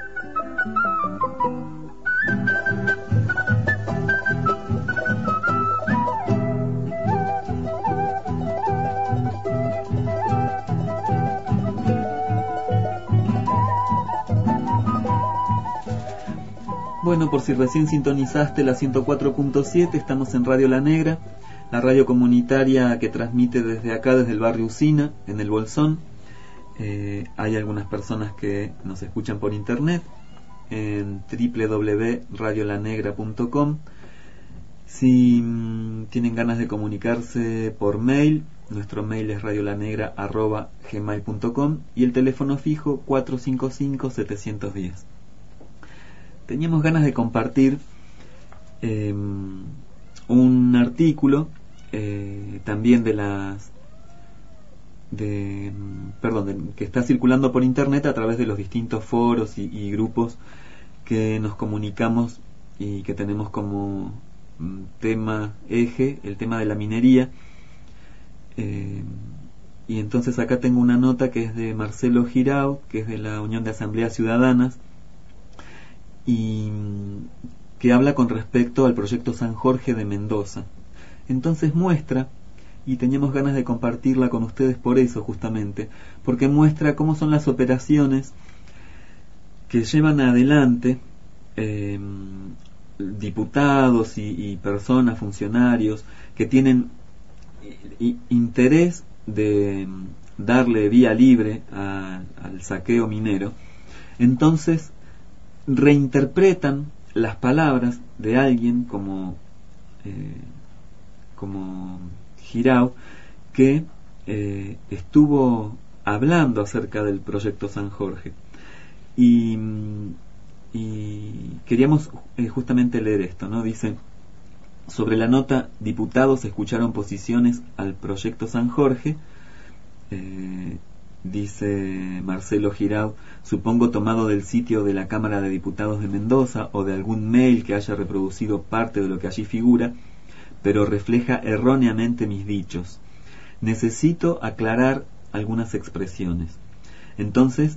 Bueno, por si recién sintonizaste la ciento cuatro punto siete, estamos en Radio La Negra, la radio comunitaria que transmite desde acá, desde el barrio Usina, en el Bolsón. Eh, hay algunas personas que nos escuchan por internet en doble u doble u doble u punto radio la negra punto com. Si mmm, tienen ganas de comunicarse por mail, nuestro mail es radiolanegra arroba gmail punto com y el teléfono fijo cuatro cinco cinco, siete uno cero. Teníamos ganas de compartir eh, un artículo eh, también de las de perdón de, que está circulando por internet a través de los distintos foros y, y grupos que nos comunicamos y que tenemos como tema eje el tema de la minería. Eh, y entonces acá tengo una nota que es de Marcelo Girao, que es de la Unión de Asambleas Ciudadanas, y que habla con respecto al proyecto San Jorge de Mendoza. Entonces muestra, y teníamos ganas de compartirla con ustedes por eso justamente, porque muestra cómo son las operaciones que llevan adelante eh, diputados y, y personas, funcionarios, que tienen i, interés de darle vía libre a, al saqueo minero. Entonces reinterpretan las palabras de alguien como eh, como Girao, que eh, estuvo hablando acerca del proyecto San Jorge, y, y queríamos eh, justamente leer esto, ¿no? Dice: sobre la nota, diputados escucharon posiciones al proyecto San Jorge. eh, Dice Marcelo Girao, supongo tomado del sitio de la Cámara de Diputados de Mendoza o de algún mail que haya reproducido parte de lo que allí figura, pero refleja erróneamente mis dichos. Necesito aclarar algunas expresiones. Entonces,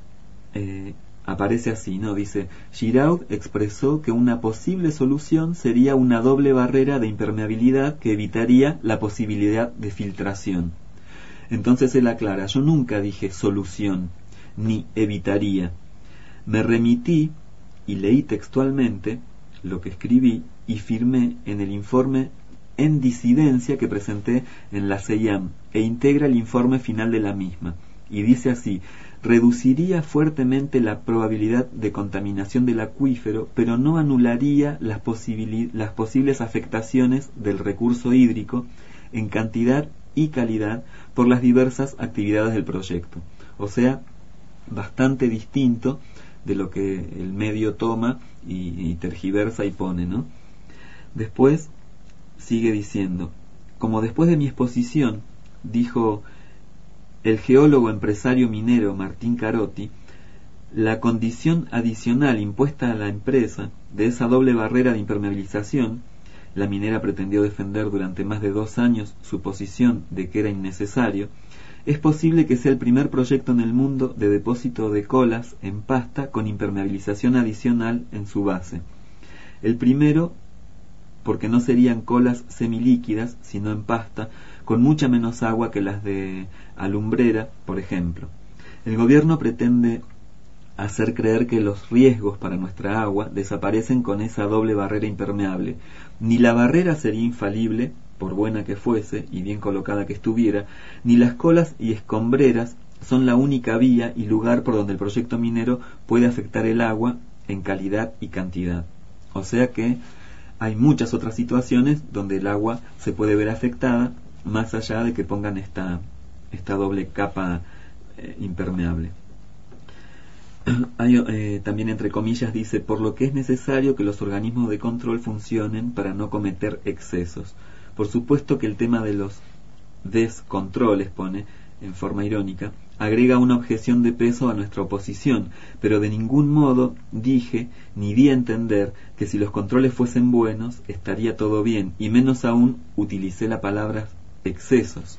eh, aparece así, ¿no? Dice: Girao expresó que una posible solución sería una doble barrera de impermeabilidad que evitaría la posibilidad de filtración. Entonces él aclara: yo nunca dije solución, ni evitaría. Me remití y leí textualmente lo que escribí y firmé en el informe en disidencia que presenté en la C E I A M e integra el informe final de la misma. Y dice así: reduciría fuertemente la probabilidad de contaminación del acuífero, pero no anularía las, posibili- las posibles afectaciones del recurso hídrico en cantidad y calidad por las diversas actividades del proyecto. O sea, bastante distinto de lo que el medio toma y, y tergiversa y pone, ¿no? Después sigue diciendo: como después de mi exposición dijo el geólogo empresario minero Martín Carotti, la condición adicional impuesta a la empresa de esa doble barrera de impermeabilización, la minera pretendió defender durante más de dos años su posición de que era innecesario, es posible que sea el primer proyecto en el mundo de depósito de colas en pasta con impermeabilización adicional en su base. El primero, porque no serían colas semilíquidas, sino en pasta, con mucha menos agua que las de alumbrera, por ejemplo. El gobierno pretende hacer creer que los riesgos para nuestra agua desaparecen con esa doble barrera impermeable. Ni la barrera sería infalible, por buena que fuese y bien colocada que estuviera, ni las colas y escombreras son la única vía y lugar por donde el proyecto minero puede afectar el agua en calidad y cantidad. O sea que hay muchas otras situaciones donde el agua se puede ver afectada, más allá de que pongan esta, esta doble capa eh, impermeable. Hay, eh, también entre comillas dice: por lo que es necesario que los organismos de control funcionen para no cometer excesos. Por supuesto que el tema de los descontroles, pone en forma irónica, agrega una objeción de peso a nuestra oposición, pero de ningún modo dije ni di a entender que si los controles fuesen buenos estaría todo bien, y menos aún utilicé la palabra excesos.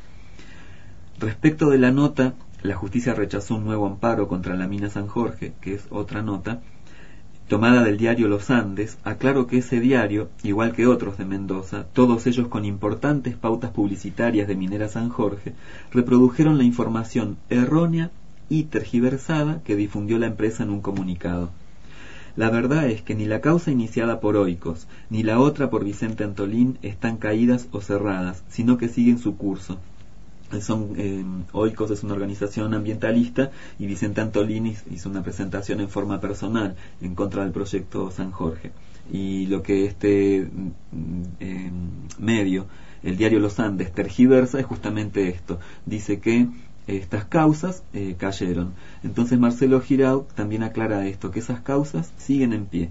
Respecto de la nota, la justicia rechazó un nuevo amparo contra la mina San Jorge, que es otra nota, tomada del diario Los Andes. Aclaro que ese diario, igual que otros de Mendoza, todos ellos con importantes pautas publicitarias de Minera San Jorge, reprodujeron la información errónea y tergiversada que difundió la empresa en un comunicado. La verdad es que ni la causa iniciada por Oikos, ni la otra por Vicente Antolín están caídas o cerradas, sino que siguen su curso. Son, eh, Oikos es una organización ambientalista y Vicente Antolín hizo una presentación en forma personal en contra del proyecto San Jorge. Y lo que este eh, medio, el diario Los Andes, tergiversa es justamente esto. Dice que estas causas eh, cayeron. Entonces Marcelo Giraud también aclara esto, que esas causas siguen en pie.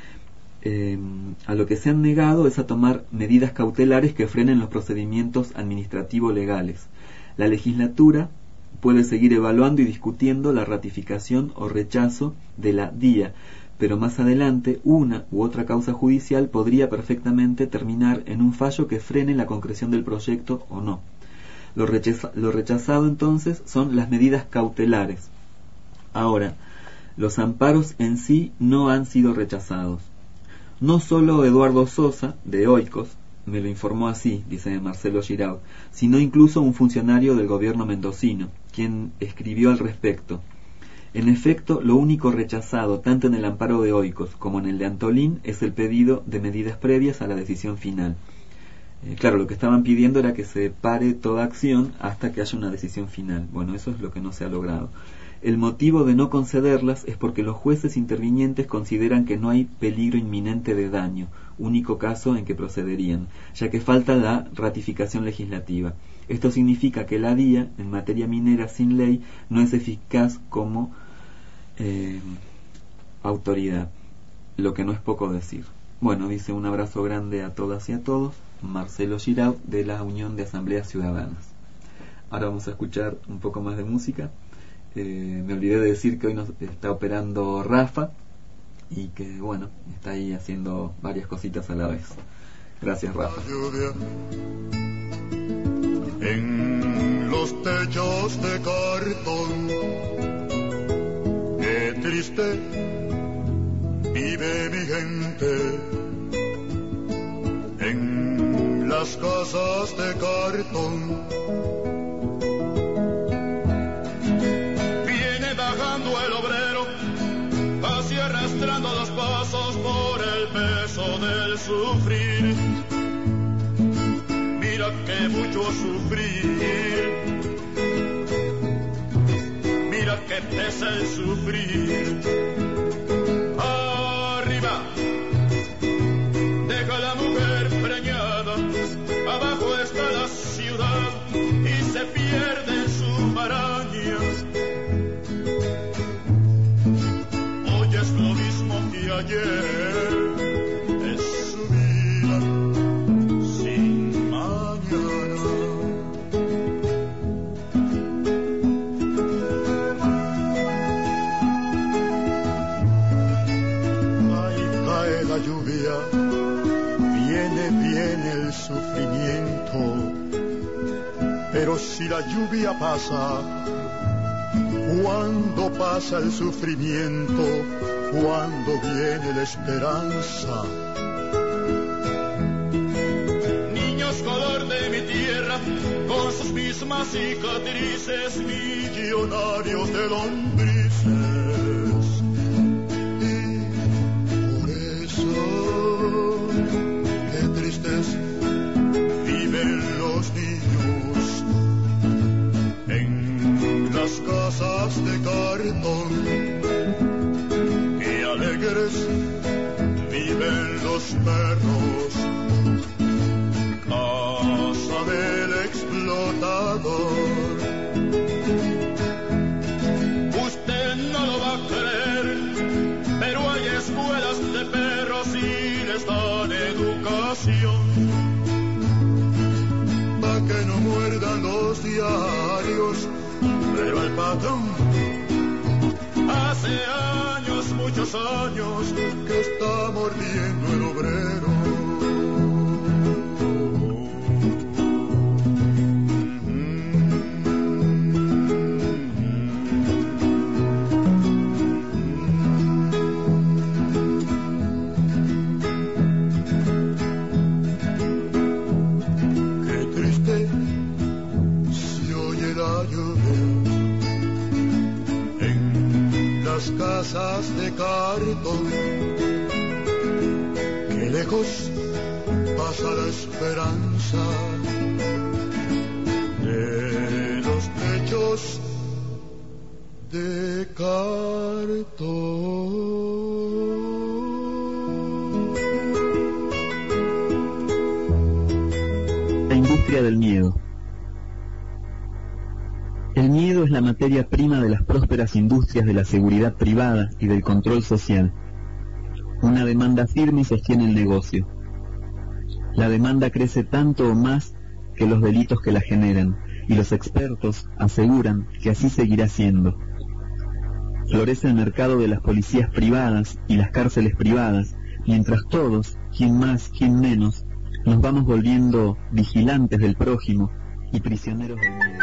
Eh, a lo que se han negado es a tomar medidas cautelares que frenen los procedimientos administrativos legales. La legislatura puede seguir evaluando y discutiendo la ratificación o rechazo de la D I A, pero más adelante una u otra causa judicial podría perfectamente terminar en un fallo que frene la concreción del proyecto o no. Lo, rechaza, lo rechazado entonces son las medidas cautelares. Ahora, los amparos en sí no han sido rechazados. No solo Eduardo Sosa, de Oikos, me lo informó así, dice Marcelo Giraud, sino incluso un funcionario del gobierno mendocino, quien escribió al respecto. En efecto, lo único rechazado tanto en el amparo de Oikos como en el de Antolín es el pedido de medidas previas a la decisión final. Eh, claro, lo que estaban pidiendo era que se pare toda acción hasta que haya una decisión final. Bueno, eso es lo que no se ha logrado. El motivo de no concederlas es porque los jueces intervinientes consideran que no hay peligro inminente de daño, único caso en que procederían, ya que falta la ratificación legislativa. Esto significa que la D I A, en materia minera sin ley, no es eficaz como eh, autoridad, lo que no es poco decir. Bueno, dice, un abrazo grande a todas y a todos, Marcelo Giraud, de la Unión de Asambleas Ciudadanas. Ahora vamos a escuchar un poco más de música. Eh, me olvidé de decir que hoy nos está operando Rafa y que, bueno, está ahí haciendo varias cositas a la vez. Gracias, Rafa. En los techos de cartón, qué triste vive mi gente. En las casas de cartón el obrero, así arrastrando los pasos por el peso del sufrir. Mira que mucho sufrir, mira que pesa el sufrir. Arriba, deja la mujer preñada, abajo está la ciudad y se pierde en su maraña. Lo mismo que ayer, es su vida sin mañana. Ahí cae la lluvia, viene, viene el sufrimiento, pero si la lluvia pasa, cuando pasa el sufrimiento, cuando viene la esperanza. Niños color de mi tierra, con sus mismas cicatrices, millonarios de lombrices. Y por eso, qué tristes viven los niños en las casas de cartón. Alegres viven los perros, casa del explotador. Usted no lo va a creer, pero hay escuelas de perros y les dan educación, pa' que no muerdan los horarios, pero el patrón hace años, muchos años, que está mordiendo el obrero. Casas de cartón, que lejos pasa la esperanza de los techos de cartón. La industria del miedo. El miedo es la materia prima de las prósperas industrias de la seguridad privada y del control social. Una demanda firme sostiene el negocio. La demanda crece tanto o más que los delitos que la generan, y los expertos aseguran que así seguirá siendo. Florece el mercado de las policías privadas y las cárceles privadas, mientras todos, quien más, quien menos, nos vamos volviendo vigilantes del prójimo y prisioneros del miedo.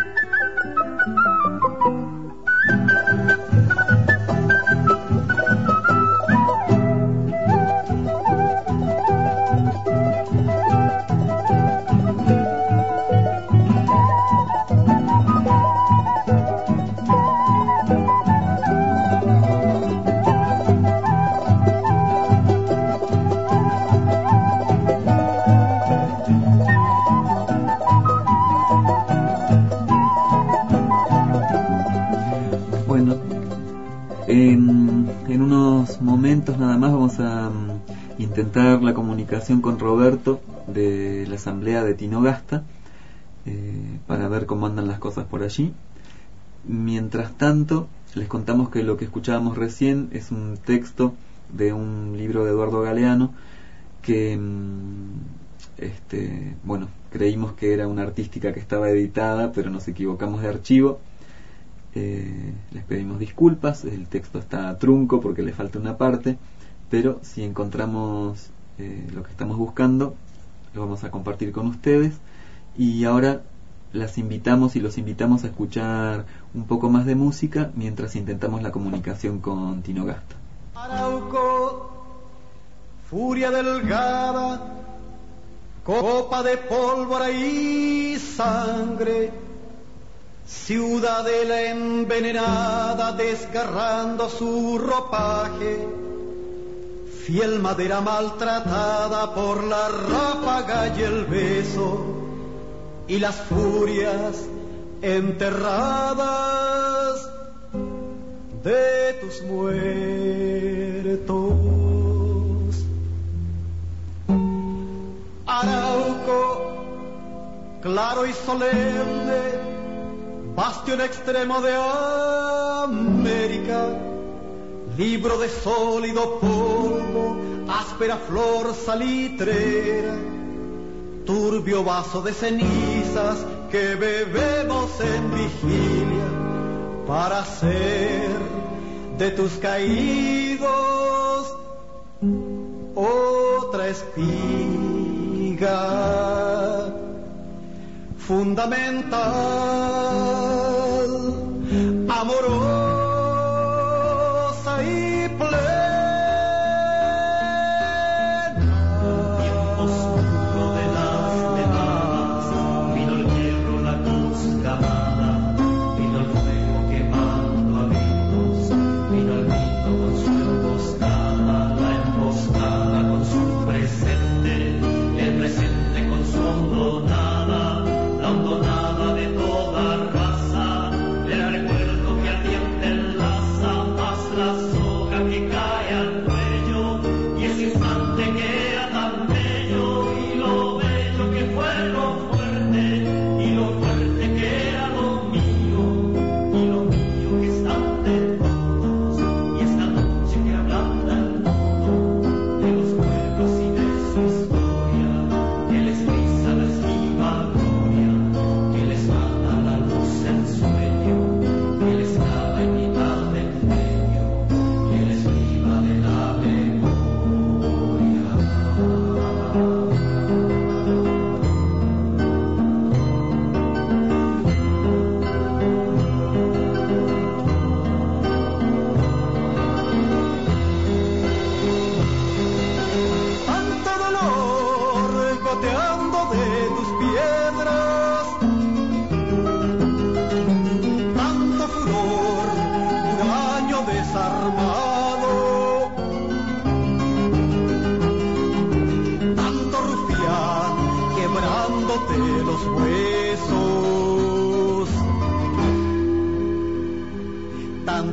Nada más vamos a um, intentar la comunicación con Roberto de la asamblea de Tinogasta eh, para ver cómo andan las cosas por allí. Mientras tanto, les contamos que lo que escuchábamos recién es un texto de un libro de Eduardo Galeano que um, este, bueno, creímos que era una artística que estaba editada, pero nos equivocamos de archivo. Eh, les pedimos disculpas, el texto está trunco porque le falta una parte, pero si encontramos eh, lo que estamos buscando, lo vamos a compartir con ustedes. Y ahora las invitamos y los invitamos a escuchar un poco más de música mientras intentamos la comunicación con Tinogasta. Arauco, furia delgada, copa de pólvora y sangre, ciudadela envenenada desgarrando su ropaje, fiel madera maltratada por la ráfaga y el beso, y las furias enterradas de tus muertos. Arauco, claro y solemne, bastión extremo de América, libro de sólido polvo, áspera flor salitrera, turbio vaso de cenizas que bebemos en vigilia para hacer de tus caídos otra espiga fundamental, amorosa y plena. Tiempo oscuro de las nevadas, vino el hierro, la cruz cavada, vino el fuego quemando abismos, vino el mito con su emboscada, la emboscada con su presente, el presente con su hondonada, la hondonada de toda raza.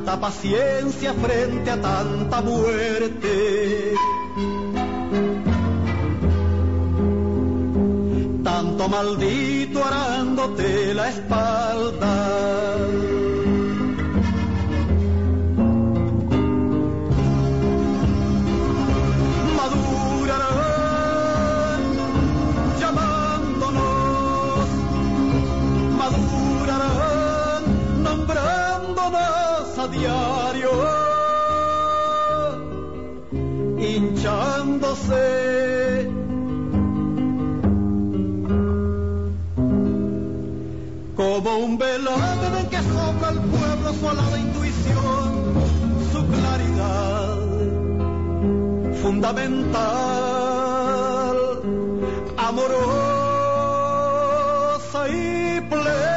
tanta paciencia frente a tanta muerte. Tanto maldito arándote la espalda. Madurarán llamándonos, madurarán nombrándonos a diario, hinchándose como un velado en que sopla al pueblo su alada intuición, su claridad fundamental, amorosa y plena.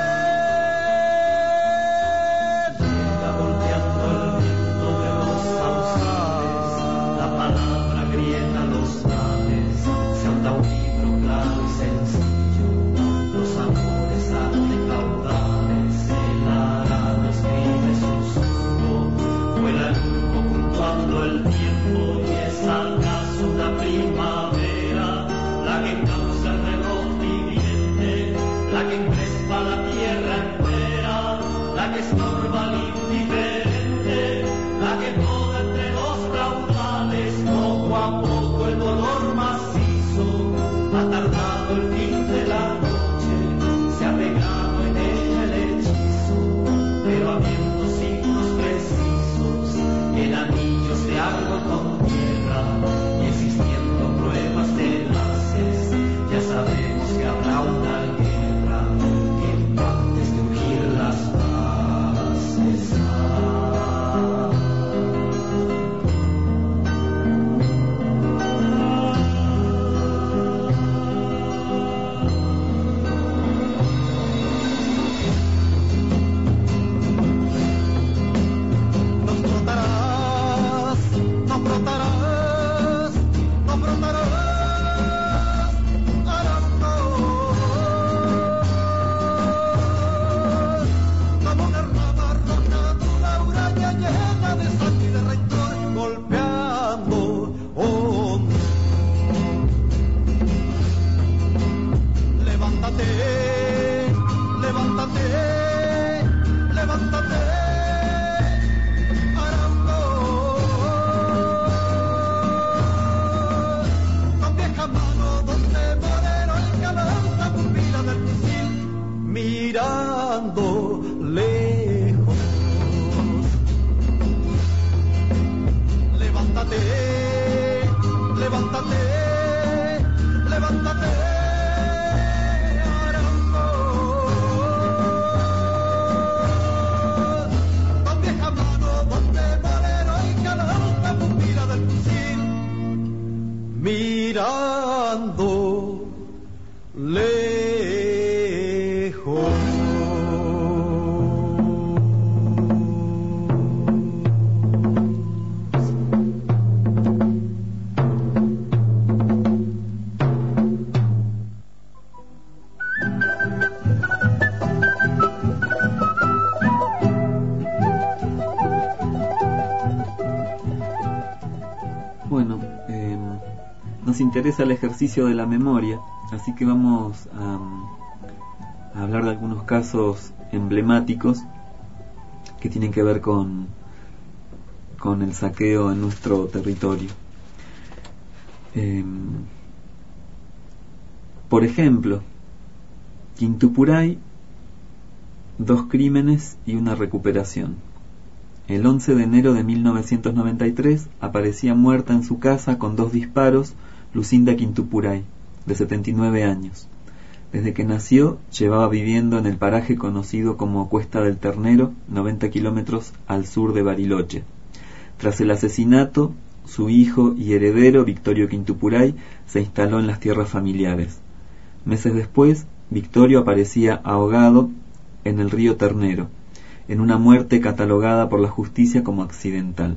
Llega volteando el viento de los sausales, la palabra grieta los males, se ahonda un libro claro y sencillo, los amores de caudales, el arado escribe susurro, vuela el humo puntuando el tiempo y es acaso una primavera la que causa el rebrote viviente, la que encrespa la tierra entera, la que estorba al indiferente, la que toda entre los raudales, poco a poco el dolor macizo, ha tardado el fin de la noche, se ha pegado en ella el hechizo, pero habiendo signos precisos, en anillos de agua con tierra, y existiendo pruebas tenaces, ya sabemos que habrá una guerra, que antes de urgir las bases. Nos brotarás, nos brotarás, nos brotarás, arando, como una rama arrojando una uraña llena de sangre y de rencor, golpeando hondo. Levántate, levántate, levántate. Mirando lejos, levántate, levántate, levántate, Arango, con vieja mano donde bolero y calor la pupila del fusil, mirando lejos. Bueno, eh, nos interesa el ejercicio de la memoria, así que vamos a, a hablar de algunos casos emblemáticos que tienen que ver con, con el saqueo en nuestro territorio. Eh, por ejemplo, Quintupuray, dos crímenes y una recuperación. El once de enero de mil novecientos noventa y tres aparecía muerta en su casa con dos disparos Lucinda Quintupuray, de setenta y nueve años. Desde que nació llevaba viviendo en el paraje conocido como Cuesta del Ternero, noventa kilómetros al sur de Bariloche. Tras el asesinato, su hijo y heredero, Victorio Quintupuray, se instaló en las tierras familiares. Meses después, Victorio aparecía ahogado en el río Ternero, en una muerte catalogada por la justicia como accidental.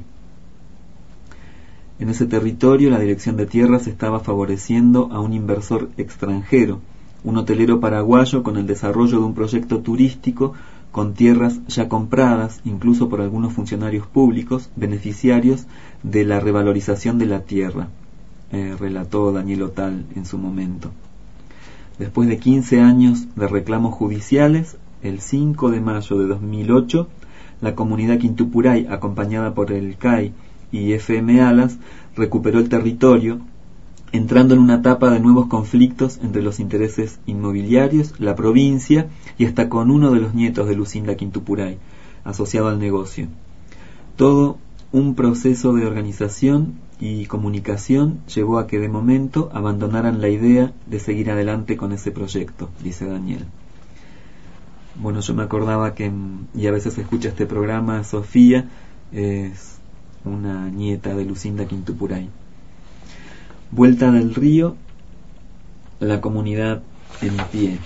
En ese territorio, la Dirección de Tierras estaba favoreciendo a un inversor extranjero, un hotelero paraguayo, con el desarrollo de un proyecto turístico con tierras ya compradas, incluso por algunos funcionarios públicos, beneficiarios de la revalorización de la tierra, eh, relató Daniel Otal en su momento. Después de quince años de reclamos judiciales, el cinco de mayo de dos mil ocho, la comunidad Quintupuray, acompañada por el C A I y F M Alas, recuperó el territorio, entrando en una etapa de nuevos conflictos entre los intereses inmobiliarios, la provincia y hasta con uno de los nietos de Lucinda Quintupuray, asociado al negocio. Todo un proceso de organización y comunicación llevó a que de momento abandonaran la idea de seguir adelante con ese proyecto, dice Daniel. Bueno, yo me acordaba que, y a veces escucha este programa, Sofía es una nieta de Lucinda Quintupuray. Vuelta del Río, la comunidad en pie.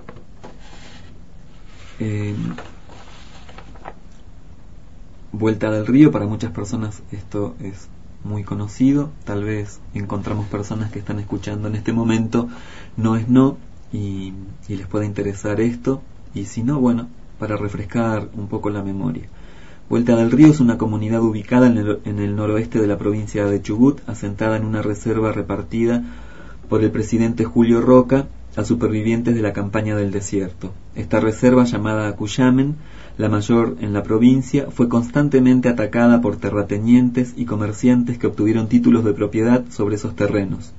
Eh, Vuelta del Río, para muchas personas esto es muy conocido, tal vez encontramos personas que están escuchando en este momento No es No y, y les puede interesar esto, y si no, bueno, para refrescar un poco la memoria. Vuelta del Río es una comunidad ubicada en el, en el noroeste de la provincia de Chubut, asentada en una reserva repartida por el presidente Julio Roca a supervivientes de la campaña del desierto. Esta reserva, llamada Cuyamen, la mayor en la provincia, fue constantemente atacada por terratenientes y comerciantes que obtuvieron títulos de propiedad sobre esos terrenos.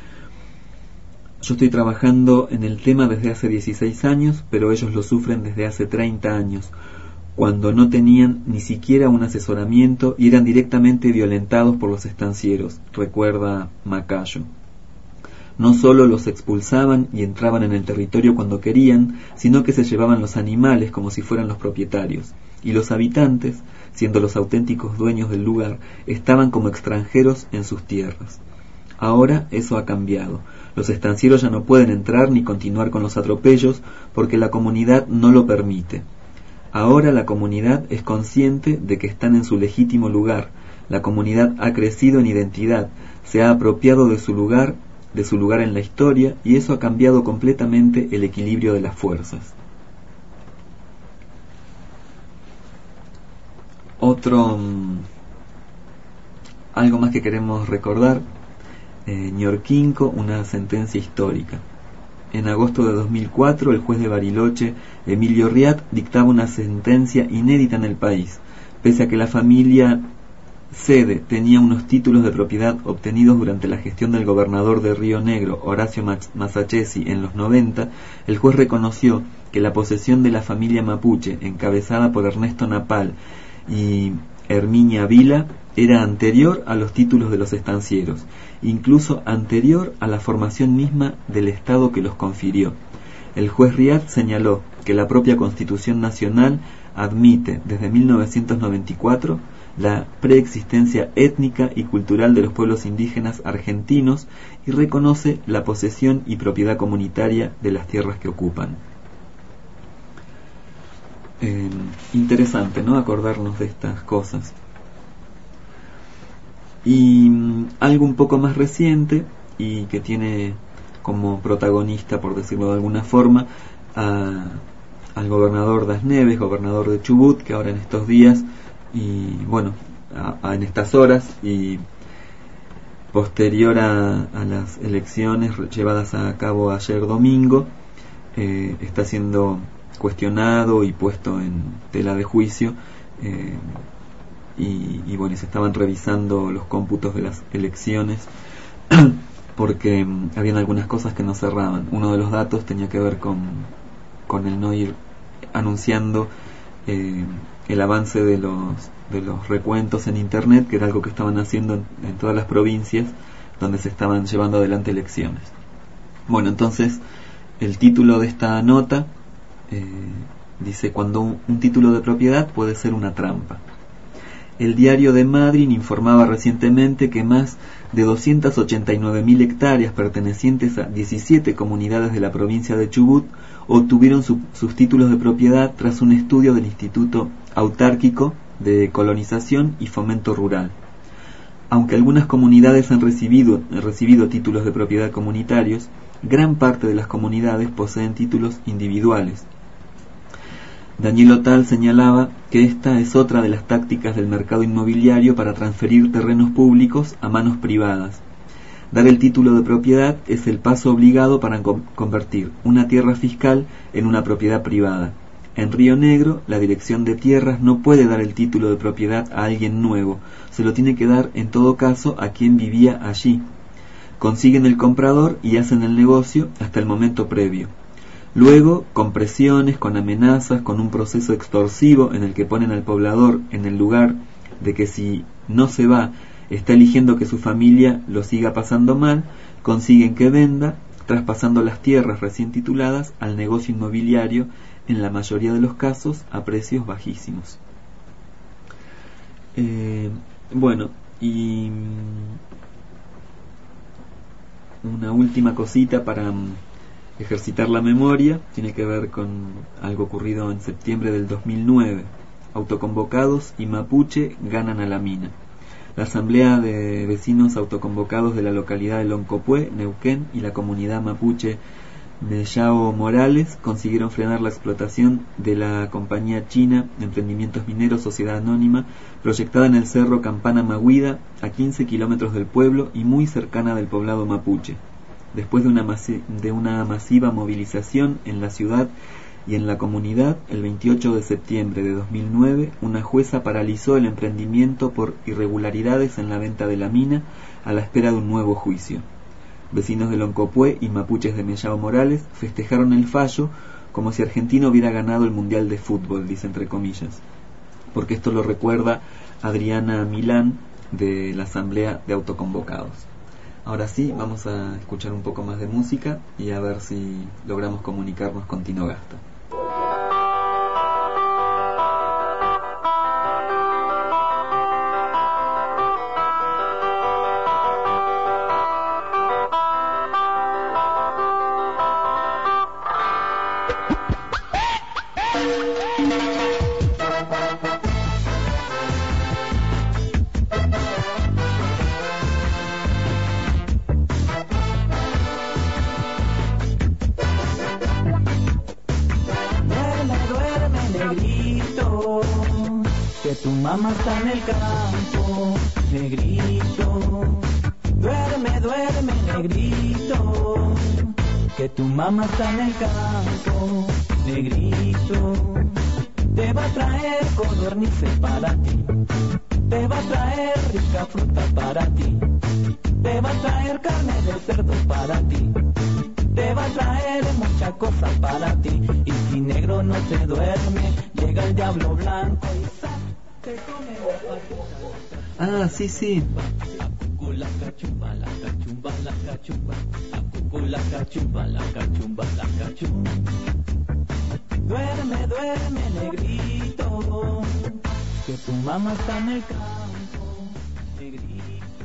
Yo estoy trabajando en el tema desde hace dieciséis años, pero ellos lo sufren desde hace treinta años, cuando no tenían ni siquiera un asesoramiento y eran directamente violentados por los estancieros, recuerda Macayo. No solo los expulsaban y entraban en el territorio cuando querían, sino que se llevaban los animales como si fueran los propietarios, y los habitantes, siendo los auténticos dueños del lugar, estaban como extranjeros en sus tierras. Ahora eso ha cambiado. Los estancieros ya no pueden entrar ni continuar con los atropellos porque la comunidad no lo permite. Ahora la comunidad es consciente de que están en su legítimo lugar. La comunidad ha crecido en identidad, se ha apropiado de su lugar, de su lugar en la historia, y eso ha cambiado completamente el equilibrio de las fuerzas. Otro, um, algo más que queremos recordar, eh, Ñorquinco, una sentencia histórica. En agosto de dos mil cuatro, el juez de Bariloche, Emilio Riat, dictaba una sentencia inédita en el país. Pese a que la familia Sede tenía unos títulos de propiedad obtenidos durante la gestión del gobernador de Río Negro, Horacio Masachesi, en los noventa, el juez reconoció que la posesión de la familia mapuche, encabezada por Ernesto Napal y Herminia Vila, era anterior a los títulos de los estancieros, incluso anterior a la formación misma del Estado que los confirió. El juez Riat señaló que la propia Constitución Nacional admite desde mil novecientos noventa y cuatro la preexistencia étnica y cultural de los pueblos indígenas argentinos y reconoce la posesión y propiedad comunitaria de las tierras que ocupan. Eh, interesante, ¿no?, acordarnos de estas cosas. Y um, algo un poco más reciente y que tiene como protagonista, por decirlo de alguna forma, a, al gobernador Das Neves, gobernador de Chubut, que ahora en estos días y bueno, a, a, en estas horas y posterior a, a las elecciones llevadas a cabo ayer domingo, eh, está siendo cuestionado y puesto en tela de juicio, eh, y, y bueno, se estaban revisando los cómputos de las elecciones porque um, habían algunas cosas que no cerraban. Uno de los datos tenía que ver con, con el no ir anunciando eh, el avance de los de los recuentos en internet, que era algo que estaban haciendo en, en todas las provincias donde se estaban llevando adelante elecciones. Bueno, entonces el título de esta nota eh, dice: cuando un, un título de propiedad puede ser una trampa. El diario de Madryn informaba recientemente que más de doscientas ochenta y nueve mil hectáreas pertenecientes a diecisiete comunidades de la provincia de Chubut obtuvieron su, sus títulos de propiedad tras un estudio del Instituto Autárquico de Colonización y Fomento Rural. Aunque algunas comunidades han recibido, recibido títulos de propiedad comunitarios, gran parte de las comunidades poseen títulos individuales. Daniel Otal señalaba que esta es otra de las tácticas del mercado inmobiliario para transferir terrenos públicos a manos privadas. Dar el título de propiedad es el paso obligado para convertir una tierra fiscal en una propiedad privada. En Río Negro, la Dirección de Tierras no puede dar el título de propiedad a alguien nuevo, se lo tiene que dar en todo caso a quien vivía allí. Consiguen el comprador y hacen el negocio hasta el momento previo. Luego, con presiones, con amenazas, con un proceso extorsivo en el que ponen al poblador en el lugar de que si no se va, está eligiendo que su familia lo siga pasando mal, consiguen que venda, traspasando las tierras recién tituladas al negocio inmobiliario, en la mayoría de los casos a precios bajísimos. Eh, bueno, y una última cosita para ejercitar la memoria, tiene que ver con algo ocurrido en septiembre del dos mil nueve. Autoconvocados y Mapuche ganan a la mina. La asamblea de vecinos autoconvocados de la localidad de Loncopué, Neuquén, y la comunidad mapuche Mellao Morales consiguieron frenar la explotación de la compañía china de emprendimientos mineros Sociedad Anónima, proyectada en el cerro Campana Maguida, a quince kilómetros del pueblo y muy cercana del poblado mapuche. Después de una, masi- de una masiva movilización en la ciudad y en la comunidad, el veintiocho de septiembre de dos mil nueve, una jueza paralizó el emprendimiento por irregularidades en la venta de la mina a la espera de un nuevo juicio. Vecinos de Loncopué y mapuches de Mellao Morales festejaron el fallo como si Argentina hubiera ganado el Mundial de Fútbol, dice entre comillas, porque esto lo recuerda Adriana Milán de la Asamblea de Autoconvocados. Ahora sí, vamos a escuchar un poco más de música y a ver si logramos comunicarnos con Tinogasta. Mamá está en el campo, negrito. Duerme, duerme, negrito. Que tu mamá está en el campo, negrito. Te va a traer codornices para ti. Te va a traer rica fruta para ti. Te va a traer carne de cerdo para ti. Te va a traer muchas cosas para ti. Y si negro no te duerme, llega el diablo blanco y saca. Ah, sí, sí. Duerme, duerme, negrito, que tu mamá está en el campo, negrito.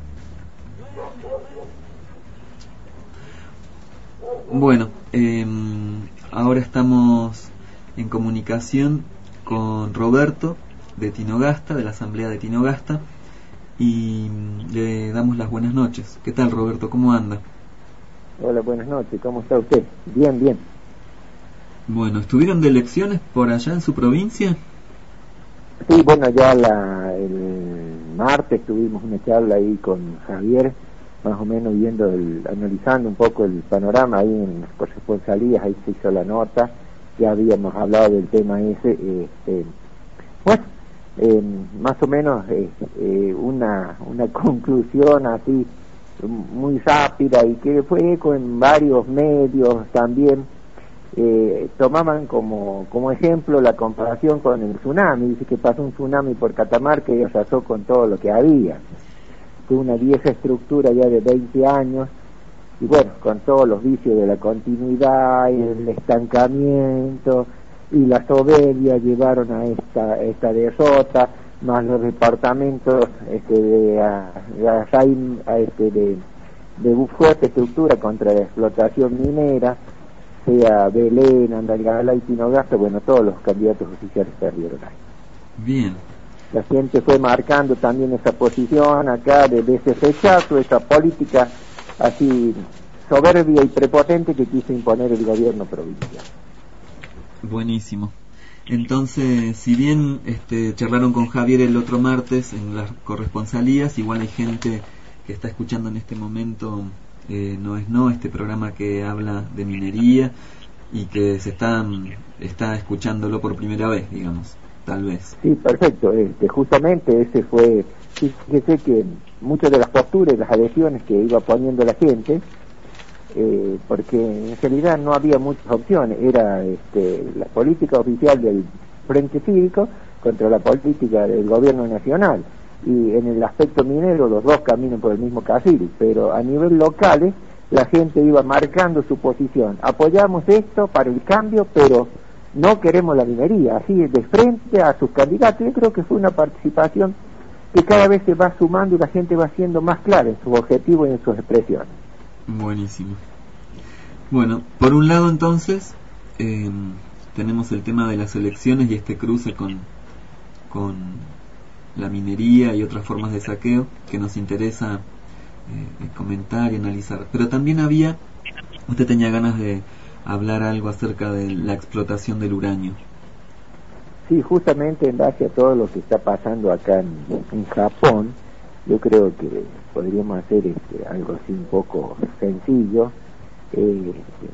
Bueno, eh, ahora estamos en comunicación con Roberto de Tinogasta, de la Asamblea de Tinogasta, y le damos las buenas noches. ¿Qué tal, Roberto? ¿Cómo anda? Hola, buenas noches. ¿Cómo está usted? Bien, bien. Bueno, ¿estuvieron de elecciones por allá en su provincia? Sí, bueno, ya la, el martes tuvimos una charla ahí con Javier, más o menos viendo, el, analizando un poco el panorama ahí en las corresponsalías, ahí se hizo la nota, ya habíamos hablado del tema ese, este, bueno, Eh, más o menos eh, eh, una una conclusión así muy rápida y que fue eco en varios medios también. Eh, tomaban como como ejemplo la comparación con el tsunami. Dice que pasó un tsunami por Catamarca y arrasó con todo lo que había. Fue una vieja estructura ya de veinte años y bueno, con todos los vicios de la continuidad y el estancamiento y la soberbia llevaron a esta esta derrota, más los departamentos este de a, a, a este de de fuerte estructura contra la explotación minera, sea Belén, Andalgalá y Tinogasta. Bueno, todos los candidatos oficiales perdieron ahí. Bien. La gente fue marcando también esa posición acá de, de ese rechazo, esa política así soberbia y prepotente que quiso imponer el gobierno provincial. Buenísimo. Entonces, si bien este, charlaron con Javier el otro martes en las corresponsalías, igual hay gente que está escuchando en este momento eh, No es No, este programa que habla de minería y que se está, está escuchándolo por primera vez, digamos, tal vez. Sí, perfecto. Este, justamente ese fue, fíjese que muchas de las posturas y las adhesiones que iba poniendo la gente, Eh, porque en realidad no había muchas opciones, era este, la política oficial del Frente Cívico contra la política del gobierno nacional, y en el aspecto minero los dos caminan por el mismo carril, pero a nivel local la gente iba marcando su posición: apoyamos esto para el cambio, pero no queremos la minería, así de frente a sus candidatos. Yo creo que fue una participación que cada vez se va sumando y la gente va siendo más clara en sus objetivos y en sus expresiones. Buenísimo. Bueno, por un lado entonces eh, tenemos el tema de las elecciones y este cruce con, con la minería y otras formas de saqueo que nos interesa eh, comentar y analizar. Pero también había, usted tenía ganas de hablar algo acerca de la explotación del uranio. Sí, justamente en base a todo lo que está pasando acá en, en Japón, yo creo que podríamos hacer este, algo así un poco sencillo, eh,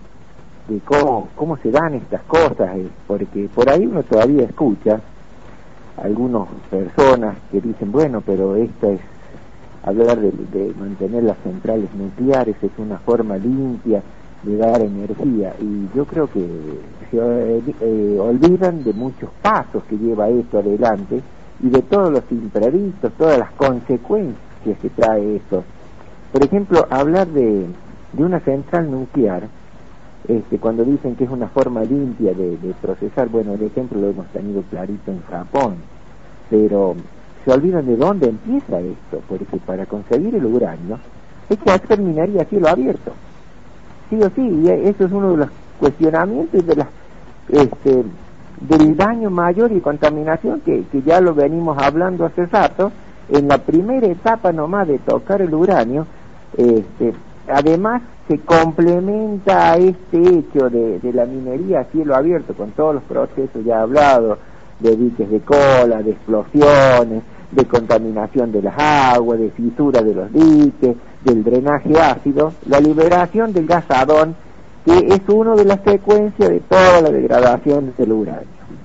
de cómo, cómo se dan estas cosas, eh, porque por ahí uno todavía escucha algunas personas que dicen, bueno, pero esta es, hablar de, de mantener las centrales nucleares es una forma limpia de dar energía, y yo creo que se eh, eh, olvidan de muchos pasos que lleva esto adelante y de todos los imprevistos, todas las consecuencias que trae esto. Por ejemplo, hablar de, de una central nuclear, este, cuando dicen que es una forma limpia de, de procesar, bueno, el ejemplo lo hemos tenido clarito en Japón, pero se olvidan de dónde empieza esto, porque para conseguir el uranio hay que hacer minería a cielo abierto, sí o sí, y eso es uno de los cuestionamientos de las, este, del daño mayor y contaminación que, que ya lo venimos hablando hace rato. En la primera etapa nomás de tocar el uranio, este, además se complementa a este hecho de, de la minería a cielo abierto con todos los procesos ya hablados, de diques de cola, de explosiones, de contaminación de las aguas, de fisura de los diques, del drenaje ácido, la liberación del gas radón, que es una de las secuencias de toda la degradación del uranio.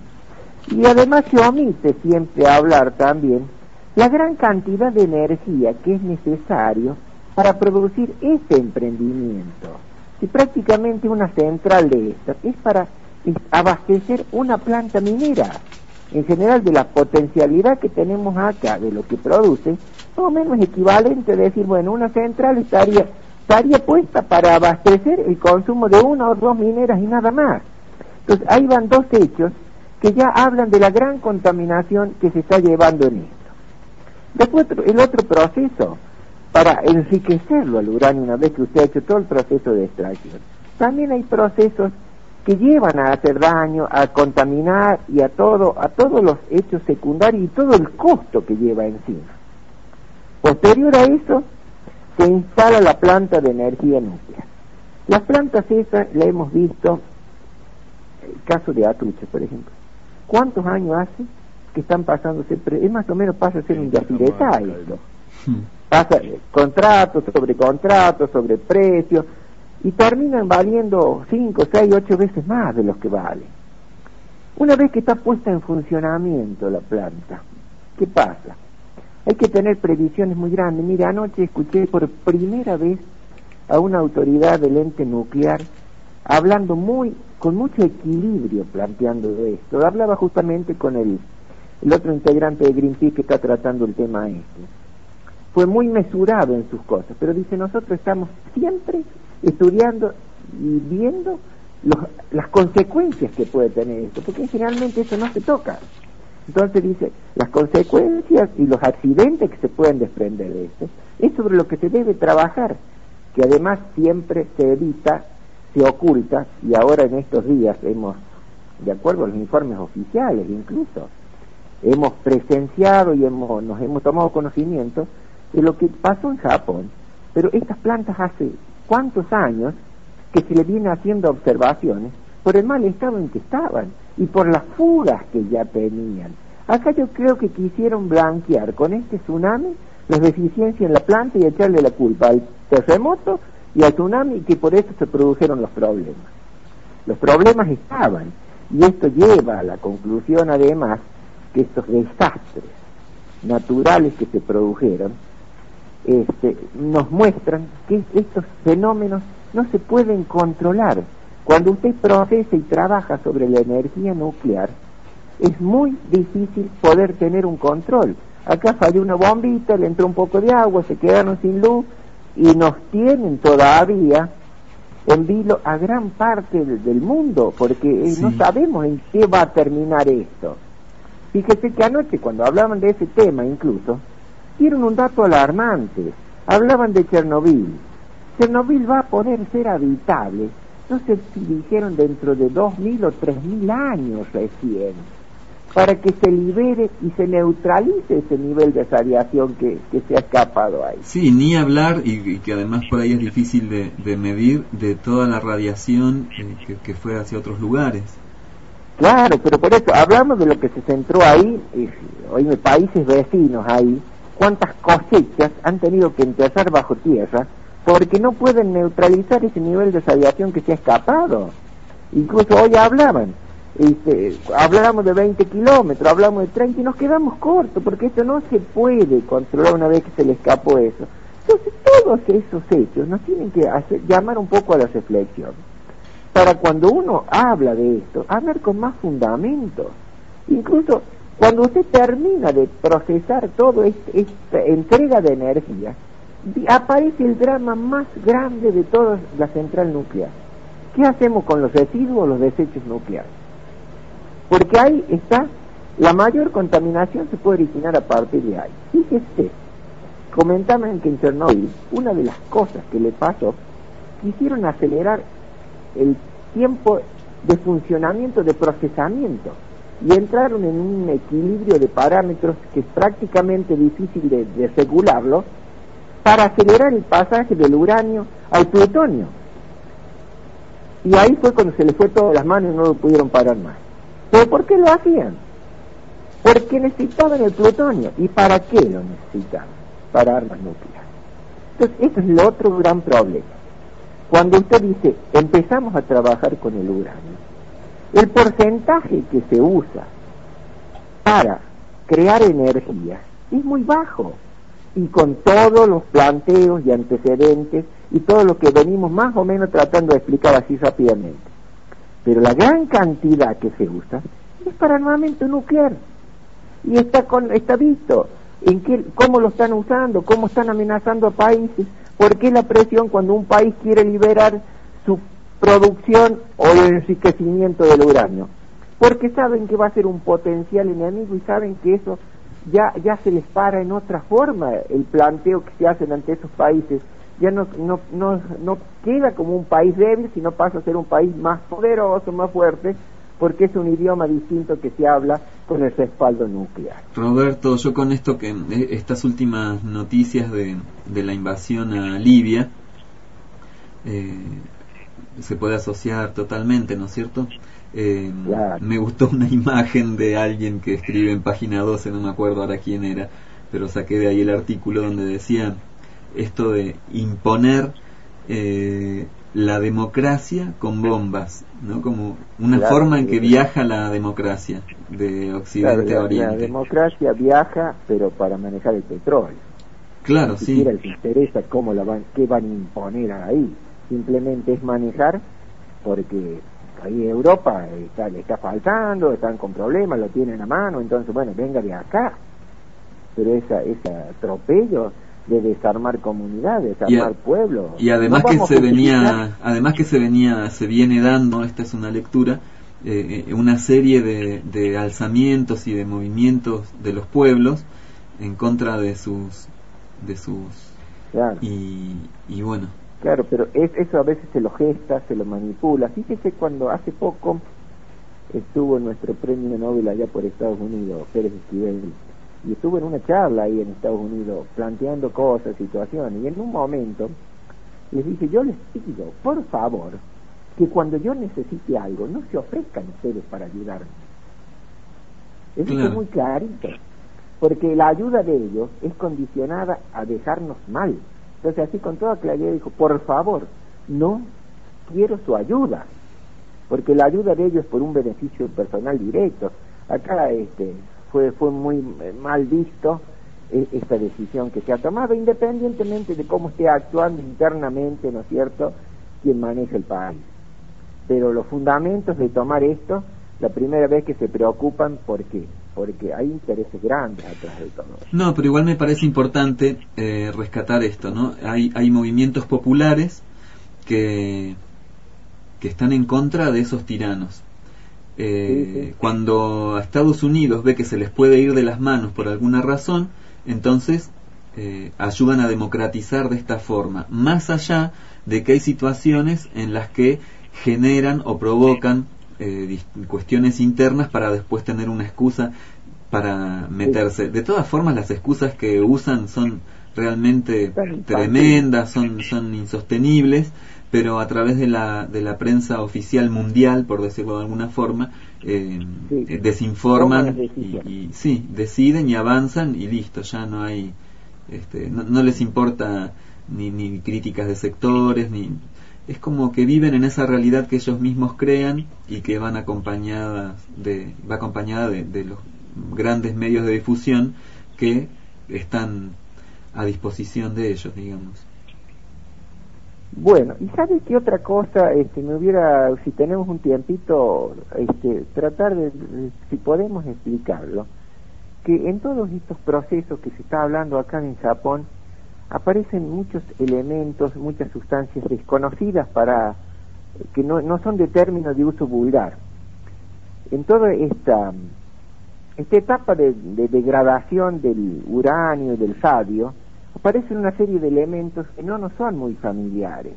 Y además se omite siempre hablar también la gran cantidad de energía que es necesario para producir ese emprendimiento. Si prácticamente una central de estas es para abastecer una planta minera, en general de la potencialidad que tenemos acá, de lo que produce, más o menos equivalente a decir, bueno, una central estaría, estaría puesta para abastecer el consumo de una o dos mineras y nada más. Entonces ahí van dos hechos que ya hablan de la gran contaminación que se está llevando en esto. Después el otro proceso, para enriquecerlo al uranio una vez que usted ha hecho todo el proceso de extracción, también hay procesos que llevan a hacer daño, a contaminar y a todo, a todos los hechos secundarios y todo el costo que lleva encima. Posterior a eso, se instala la planta de energía nuclear. Las plantas esas la hemos visto, el caso de Atucha, por ejemplo. ¿Cuántos años hace que están pasándose? Es más o menos pasa a ser un yaciretá esto. Pasa contratos sobre contratos, sobre precios, y terminan valiendo cinco, seis, ocho veces más de los que valen. Una vez que está puesta en funcionamiento la planta, ¿qué pasa? Hay que tener previsiones muy grandes. Mire, anoche escuché por primera vez a una autoridad del ente nuclear hablando muy, con mucho equilibrio, planteando esto. Hablaba justamente con el, el otro integrante de Greenpeace que está tratando el tema este. Fue muy mesurado en sus cosas, pero dice, nosotros estamos siempre estudiando y viendo los, las consecuencias que puede tener esto, porque generalmente eso no se toca. Entonces dice, las consecuencias y los accidentes que se pueden desprender de esto, es sobre lo que se debe trabajar, que además siempre se evita, se oculta, y ahora en estos días hemos, de acuerdo a los informes oficiales incluso, hemos presenciado y hemos, nos hemos tomado conocimiento de lo que pasó en Japón, pero estas plantas hace cuántos años que se le viene haciendo observaciones por el mal estado en que estaban, y por las fugas que ya tenían. Acá yo creo que quisieron blanquear con este tsunami las deficiencias en la planta y echarle la culpa al terremoto y al tsunami, y que por eso se produjeron los problemas. Los problemas estaban, y esto lleva a la conclusión además que estos desastres naturales que se produjeron este, nos muestran que estos fenómenos no se pueden controlar. Cuando usted procesa y trabaja sobre la energía nuclear, es muy difícil poder tener un control. Acá falló una bombita, le entró un poco de agua, se quedaron sin luz, y nos tienen todavía en vilo a gran parte del, del mundo, porque sí. no sabemos en qué va a terminar esto. Fíjese que anoche, cuando hablaban de ese tema incluso, dieron un dato alarmante. Hablaban de Chernobyl. Chernobyl va a poder ser habitable, no sé si dijeron dentro de dos mil o tres mil años recién, para que se libere y se neutralice ese nivel de radiación que, que se ha escapado ahí. Sí, ni hablar, y, y que además por ahí es difícil de, de medir, de toda la radiación eh, que, que fue hacia otros lugares. Claro, pero por eso hablamos de lo que se centró ahí, eh, hoy en países vecinos ahí, cuántas cosechas han tenido que enterrar bajo tierra, porque no pueden neutralizar ese nivel de radiación que se ha escapado. Incluso hoy hablaban, este, hablábamos de veinte kilómetros, hablamos de treinta y nos quedamos cortos, porque esto no se puede controlar una vez que se le escapó eso. Entonces todos esos hechos nos tienen que hacer, llamar un poco a la reflexión, para cuando uno habla de esto, hablar con más fundamentos. Incluso cuando usted termina de procesar toda este, esta entrega de energía, aparece el drama más grande de toda la central nuclear. ¿Qué hacemos con los residuos, los desechos nucleares? Porque ahí está, la mayor contaminación se puede originar a partir de ahí. Fíjese, comentaban que en Chernobyl, una de las cosas que le pasó, quisieron acelerar el tiempo de funcionamiento, de procesamiento, y entraron en un equilibrio de parámetros que es prácticamente difícil de, de regularlo, para acelerar el pasaje del uranio al plutonio. Y ahí fue cuando se les fue todas las manos y no lo pudieron parar más. ¿Pero por qué lo hacían? Porque necesitaban el plutonio. ¿Y para qué lo necesitaban? Para armas nucleares. Entonces, este es el otro gran problema. Cuando usted dice, empezamos a trabajar con el uranio, el porcentaje que se usa para crear energía es muy bajo. Y con todos los planteos y antecedentes y todo lo que venimos más o menos tratando de explicar así rápidamente. Pero la gran cantidad que se usa es para armamento nuclear. Y está con, está visto en qué, cómo lo están usando, cómo están amenazando a países. ¿Por qué la presión cuando un país quiere liberar su producción o el enriquecimiento del uranio? Porque saben que va a ser un potencial enemigo y saben que eso ya ya se les para en otra forma el planteo que se hacen ante esos países. Ya no no no no queda como un país débil, sino pasa a ser un país más poderoso, más fuerte, porque es un idioma distinto que se habla con el respaldo nuclear. Roberto, yo con esto que estas últimas noticias de, de la invasión a Libia eh, se puede asociar totalmente, ¿no es cierto? Eh, claro. Me gustó una imagen de alguien que escribe en página doce, no me acuerdo ahora quién era, pero saqué de ahí el artículo donde decía esto de imponer eh, la democracia con bombas, ¿no? Como una claro, forma en que viaja la democracia de Occidente claro, la, a Oriente. La democracia viaja, pero para manejar el petróleo. Claro, Ni sí. siquiera les interesa cómo la van, qué van a imponer ahí. Simplemente es manejar, porque ahí Europa está, le está faltando, están con problemas, lo tienen a mano, entonces bueno, venga de acá. Pero esa, ese atropello de desarmar comunidades, desarmar pueblos. Y además no que se venía, además que se venía, se viene dando, esta es una lectura, eh, una serie de, de alzamientos y de movimientos de los pueblos en contra de sus, de sus, claro. y, y bueno. Claro, pero es, eso a veces se lo gesta, se lo manipula. Fíjese cuando hace poco estuvo nuestro premio Nobel allá por Estados Unidos, Pérez Esquivel, y estuvo en una charla ahí en Estados Unidos planteando cosas, situaciones, y en un momento les dije, yo les pido, por favor, que cuando yo necesite algo, no se ofrezcan ustedes para ayudarme. Eso claro. Es muy clarito, porque la ayuda de ellos es condicionada a dejarnos mal. Entonces, así con toda claridad dijo, por favor, no quiero su ayuda, porque la ayuda de ellos es por un beneficio personal directo. Acá este fue fue muy mal visto eh, esta decisión que se ha tomado, independientemente de cómo esté actuando internamente, ¿no es cierto?, quien maneja el país. Pero los fundamentos de tomar esto, la primera vez que se preocupan, ¿por qué? Porque hay intereses grandes atrás de todo. No, pero igual me parece importante eh, rescatar esto, ¿no? Hay, hay movimientos populares que, que están en contra de esos tiranos. Eh, sí, sí. Cuando a Estados Unidos ve que se les puede ir de las manos por alguna razón, entonces eh, ayudan a democratizar de esta forma, más allá de que hay situaciones en las que generan o provocan eh, cuestiones internas para después tener una excusa para meterse. De todas formas, las excusas que usan son realmente tremendas, son, son insostenibles, pero a través de la de la prensa oficial mundial, por decirlo de alguna forma, eh, sí. desinforman y, y sí, deciden y avanzan y listo, ya no hay, este, no, no les importa ni, ni críticas de sectores, ni es como que viven en esa realidad que ellos mismos crean y que van acompañadas de va acompañada de, de los grandes medios de difusión que están a disposición de ellos, digamos. Bueno, y ¿sabes qué otra cosa? Este, me hubiera, si tenemos un tiempito, este, tratar de, de, si podemos explicarlo, que en todos estos procesos que se está hablando acá en Japón, aparecen muchos elementos, muchas sustancias desconocidas para, que no, no son de término de uso vulgar. En toda esta, esta etapa de, de degradación del uranio y del sadio, aparecen una serie de elementos que no nos son muy familiares.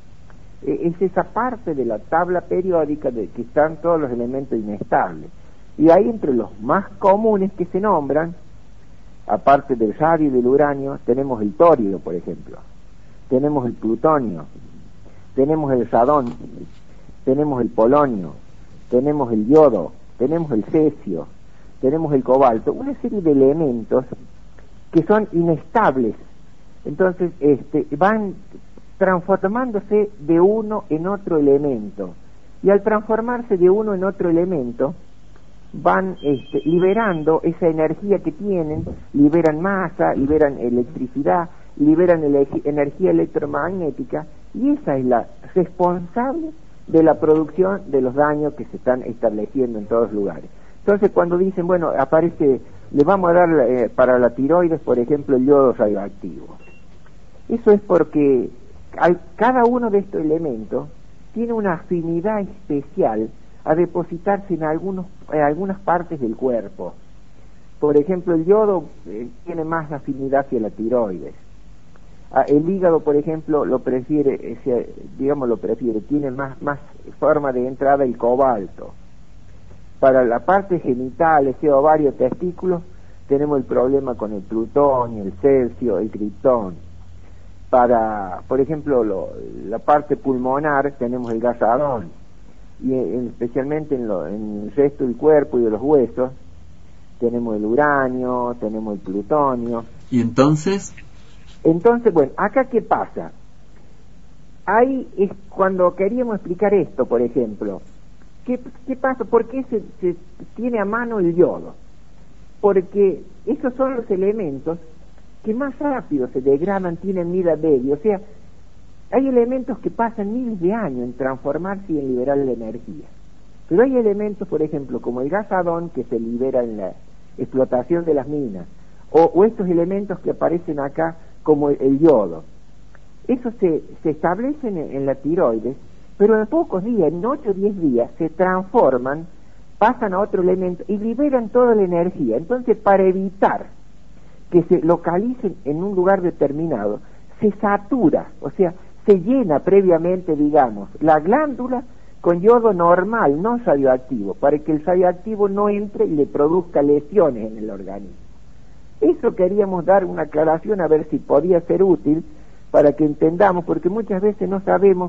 Es esa parte de la tabla periódica de que están todos los elementos inestables. Y ahí entre los más comunes que se nombran, aparte del sadio y del uranio, tenemos el torio, por ejemplo, tenemos el plutonio, tenemos el radón, tenemos el polonio, tenemos el yodo, tenemos el cesio, tenemos el cobalto, una serie de elementos que son inestables. Entonces este, van transformándose de uno en otro elemento, y al transformarse de uno en otro elemento van este, liberando esa energía que tienen, liberan masa, liberan electricidad, liberan ele- energía electromagnética, y esa es la responsable de la producción de los daños que se están estableciendo en todos lugares. Entonces cuando dicen, bueno, aparece, le vamos a dar eh, para la tiroides, por ejemplo, el yodo radioactivo, eso es porque al, cada uno de estos elementos tiene una afinidad especial a depositarse en algunos en algunas partes del cuerpo. Por ejemplo, el yodo eh, tiene más afinidad hacia la tiroides. Ah, el hígado, por ejemplo, lo prefiere, ese, digamos lo prefiere, tiene más más forma de entrada el cobalto. Para la parte genital, ese ovario, testículos, tenemos el problema con el plutonio, el cesio, el criptón. Para, por ejemplo, lo, la parte pulmonar, tenemos el gas radón. Y en, especialmente en, lo, en el resto del cuerpo y de los huesos tenemos el uranio, tenemos el plutonio. ¿Y entonces? Entonces, bueno, acá ¿qué pasa? Ahí es cuando queríamos explicar esto, por ejemplo. ¿Qué, qué pasa? ¿Por qué se, se tiene a mano el yodo? Porque esos son los elementos que más rápido se degradan, tienen vida media, o sea, hay elementos que pasan miles de años en transformarse y en liberar la energía. Pero hay elementos, por ejemplo, como el gas radón, que se libera en la explotación de las minas, o, o estos elementos que aparecen acá, como el, el yodo. Esos se, se establecen en, en la tiroides, pero en pocos días, en ocho o diez días, se transforman, pasan a otro elemento y liberan toda la energía. Entonces, para evitar que se localicen en un lugar determinado, se satura, o sea, se llena previamente, digamos, la glándula con yodo normal, no radioactivo, para que el radioactivo no entre y le produzca lesiones en el organismo. Eso queríamos dar una aclaración a ver si podía ser útil para que entendamos, porque muchas veces no sabemos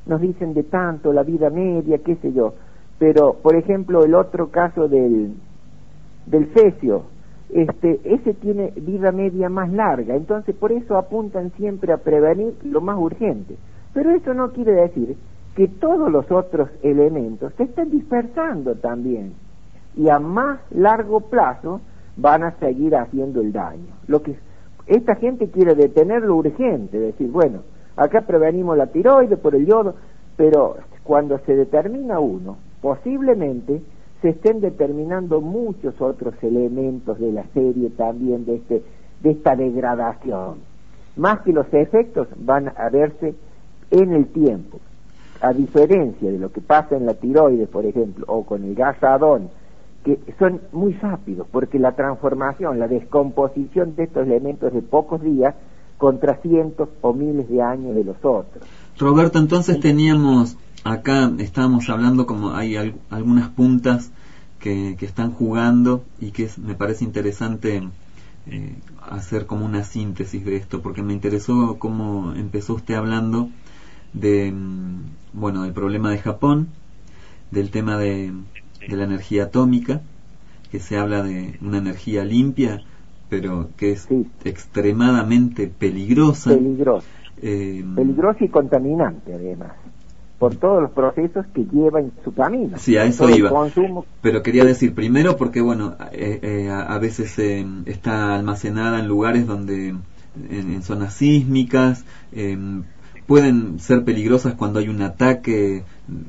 nos dicen de tanto, la vida media, qué sé yo, pero por ejemplo el otro caso del del cesio, este, ese tiene vida media más larga, entonces por eso apuntan siempre a prevenir lo más urgente, pero eso no quiere decir que todos los otros elementos se estén dispersando también, y a más largo plazo van a seguir haciendo el daño. Lo que esta gente quiere detener lo urgente, decir, bueno, acá prevenimos la tiroides por el yodo, pero cuando se determina uno, posiblemente se estén determinando muchos otros elementos de la serie también de este de esta degradación, más que los efectos van a verse en el tiempo, a diferencia de lo que pasa en la tiroides, por ejemplo, o con el gas radón, que son muy rápidos, porque la transformación, la descomposición de estos elementos de pocos días contra cientos o miles de años de los otros. Roberto, entonces teníamos acá, estábamos hablando como hay al, algunas puntas que, que están jugando y que es, me parece interesante eh, hacer como una síntesis de esto, porque me interesó cómo empezó usted hablando de, bueno, del problema de Japón, del tema de de la energía atómica, que se habla de una energía limpia, pero que es sí. extremadamente peligrosa. Peligrosa. Eh, peligrosa y contaminante, además, por todos los procesos que lleva en su camino. Sí, a eso iba. Consumo. Pero quería decir, primero, porque, bueno, eh, eh, a, a veces eh, está almacenada en lugares donde, en, en zonas sísmicas, eh, pueden ser peligrosas cuando hay un ataque,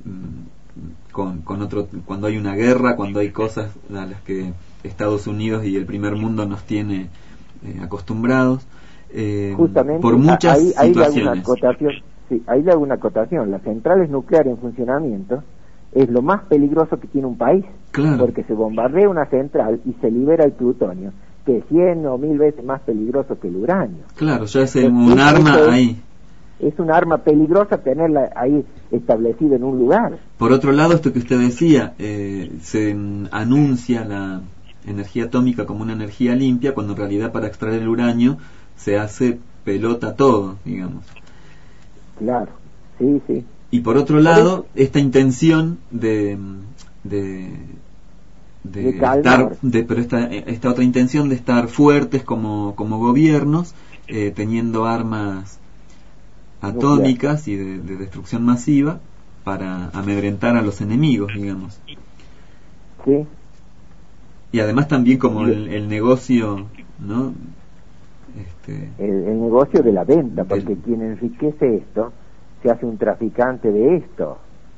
Con, con otro, cuando hay una guerra, cuando hay cosas a las que Estados Unidos y el primer mundo nos tiene eh, acostumbrados, eh, justamente por muchas ahí, ahí situaciones. Le hago una acotación, sí, ahí le hago una acotación. Las centrales nucleares en funcionamiento es lo más peligroso que tiene un país, claro. porque se bombardea una central y se libera el plutonio, que es cien o mil veces más peligroso que el uranio. Claro, ya es un, un arma es, ahí. Es un arma peligrosa tenerla ahí establecida en un lugar. Por otro lado, esto que usted decía, eh, se anuncia la energía atómica como una energía limpia, cuando en realidad para extraer el uranio se hace pelota todo, digamos. Claro, sí, sí. Y por otro lado, esta intención de de, de, de estar, de, pero esta, esta otra intención de estar fuertes como, como gobiernos, eh, teniendo armas atómicas y de, de destrucción masiva para amedrentar a los enemigos, digamos. Sí. Y además también como el, el negocio, ¿no? Este, el, el negocio de la venta, porque el, quien enriquece esto se hace un traficante de esto.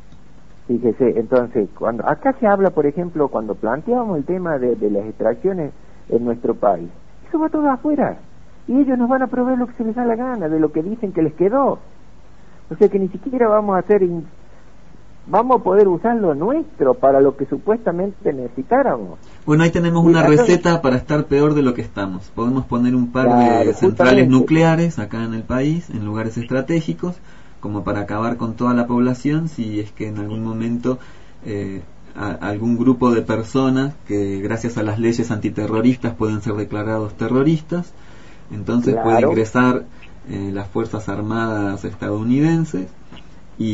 Fíjese, entonces, cuando acá se habla, por ejemplo, cuando planteábamos el tema de, de las extracciones en nuestro país, eso va todo afuera. Y ellos nos van a proveer lo que se les da la gana, de lo que dicen que les quedó. O sea que ni siquiera vamos a hacer, in... vamos a poder usar lo nuestro para lo que supuestamente necesitáramos. Bueno, ahí tenemos una y receta acá... para estar peor de lo que estamos. Podemos poner un par claro, de centrales nucleares acá en el país, en lugares estratégicos, como para acabar con toda la población, si es que en algún momento eh, a, algún grupo de personas que gracias a las leyes antiterroristas pueden ser declarados terroristas. Entonces claro. puede ingresar eh, las Fuerzas Armadas estadounidenses y,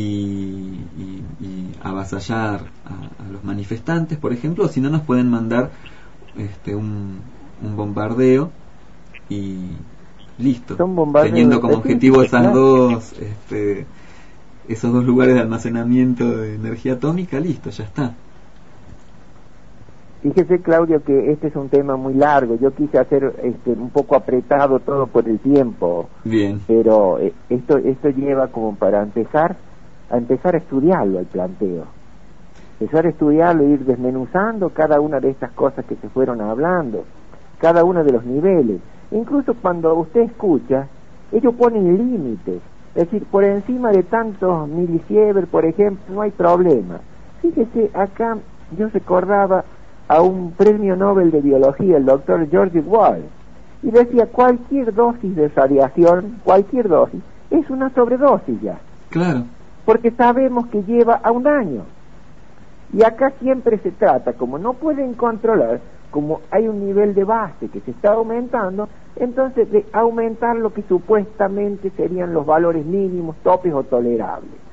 y, y avasallar a, a los manifestantes, por ejemplo, o si no nos pueden mandar este, un, un bombardeo y listo, teniendo como objetivo esas claro. dos, este, esos dos lugares de almacenamiento de energía atómica, listo, ya está. Fíjese, Claudio, que este es un tema muy largo. Yo quise hacer este, un poco apretado todo por el tiempo. Bien. Pero eh, esto esto lleva como para empezar a empezar a estudiarlo, el planteo. Empezar a estudiarlo, ir desmenuzando cada una de estas cosas que se fueron hablando, cada uno de los niveles. Incluso cuando usted escucha, ellos ponen límites. Es decir, por encima de tantos milisievert, por ejemplo, no hay problema. Fíjese, acá yo recordaba a un premio Nobel de Biología, el doctor George Wall, y decía, cualquier dosis de radiación, cualquier dosis, es una sobredosis ya. Claro. Porque sabemos que lleva a un daño. Y acá siempre se trata, como no pueden controlar, como hay un nivel de base que se está aumentando, entonces de aumentar lo que supuestamente serían los valores mínimos, topes o tolerables.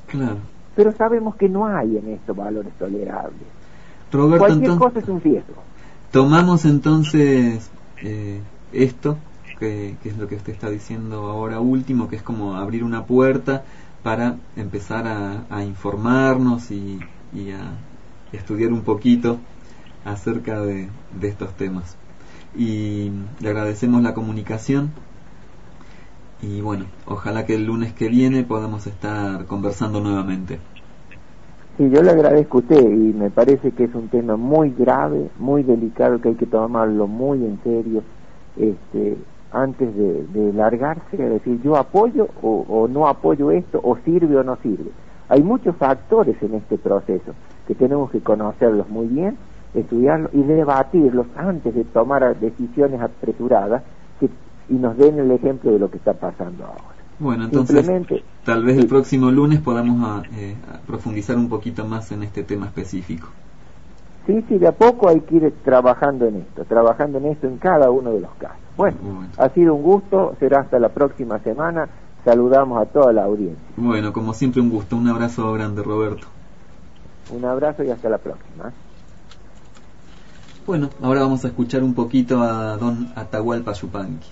Claro. Pero sabemos que no hay en estos valores tolerables. Roberto, Cualquier entonces, cosa es un riesgo. Tomamos entonces eh, esto, que, que es lo que usted está diciendo ahora último, que es como abrir una puerta para empezar a, a informarnos y, y a estudiar un poquito acerca de, de estos temas. Y le agradecemos la comunicación y bueno, ojalá que el lunes que viene podamos estar conversando nuevamente. Sí, yo le agradezco a usted y me parece que es un tema muy grave, muy delicado, que hay que tomarlo muy en serio, este, antes de, de largarse, es decir, yo apoyo o, o no apoyo esto, o sirve o no sirve. Hay muchos factores en este proceso que tenemos que conocerlos muy bien, estudiarlos y debatirlos antes de tomar decisiones apresuradas que, y nos den el ejemplo de lo que está pasando ahora. Bueno, entonces tal vez el próximo lunes podamos a, eh, a profundizar un poquito más en este tema específico. Sí, sí, de a poco hay que ir trabajando en esto, trabajando en esto en cada uno de los casos. Bueno, bueno, ha sido un gusto, será hasta la próxima semana, saludamos a toda la audiencia. Bueno, como siempre un gusto, un abrazo grande, Roberto. Un abrazo y hasta la próxima. Bueno, ahora vamos a escuchar un poquito a don Atahualpa Yupanqui.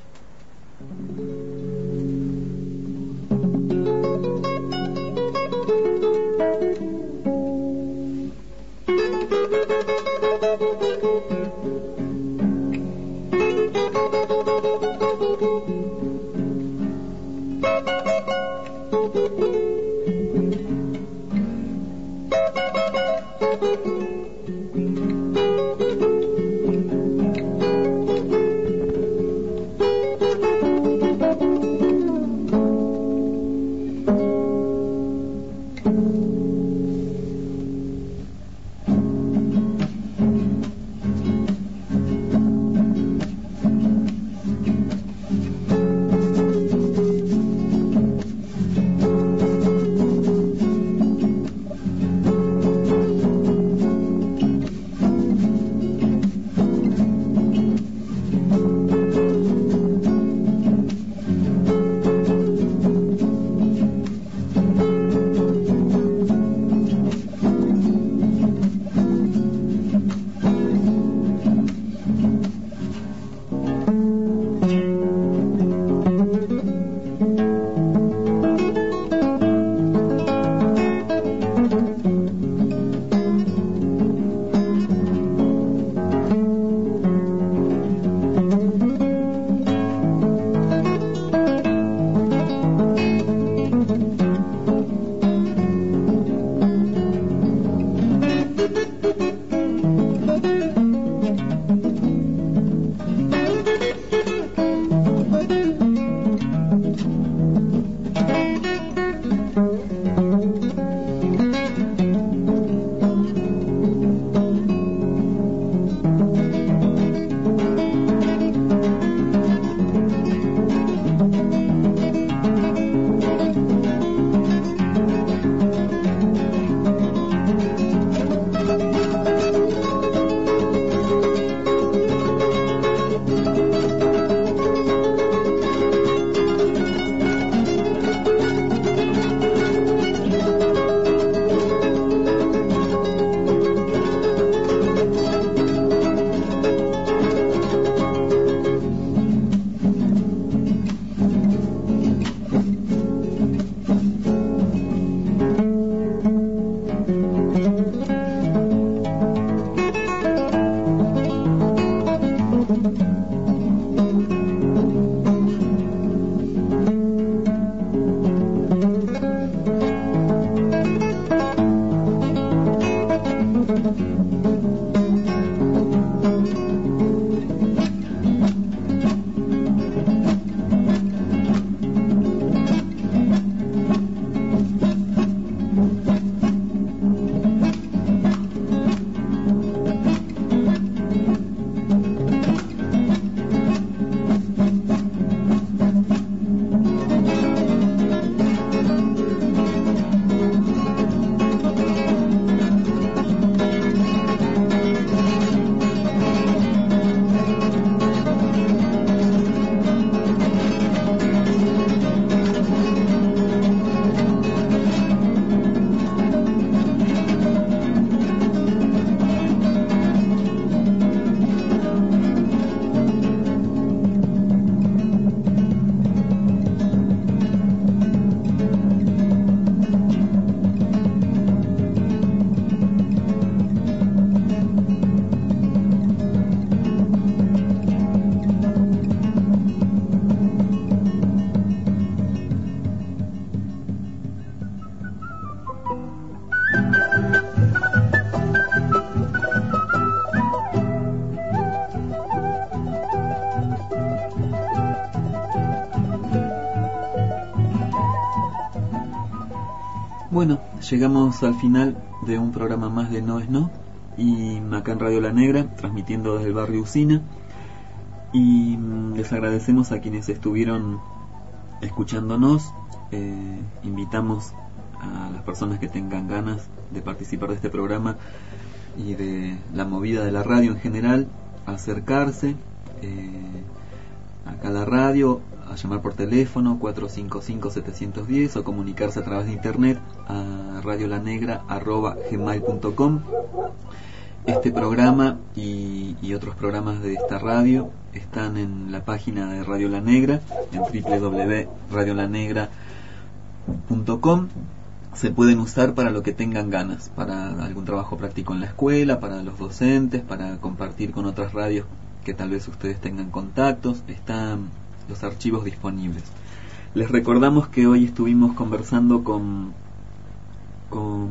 Bueno, llegamos al final de un programa más de No es No, y acá en Radio La Negra, transmitiendo desde el barrio Usina, y les agradecemos a quienes estuvieron escuchándonos. Eh, invitamos a las personas que tengan ganas de participar de este programa y de la movida de la radio en general a acercarse eh, acá a la radio, a llamar por teléfono cuatro cinco cinco, siete uno cero o comunicarse a través de internet a radiolanegra arroba gmail punto com. Este programa y, y otros programas de esta radio están en la página de Radio La Negra, en doble u doble u doble u punto radio la negra punto com. Se pueden usar para lo que tengan ganas, para algún trabajo práctico en la escuela, para los docentes, para compartir con otras radios que tal vez ustedes tengan contactos. Están los archivos disponibles. Les recordamos que hoy estuvimos conversando con con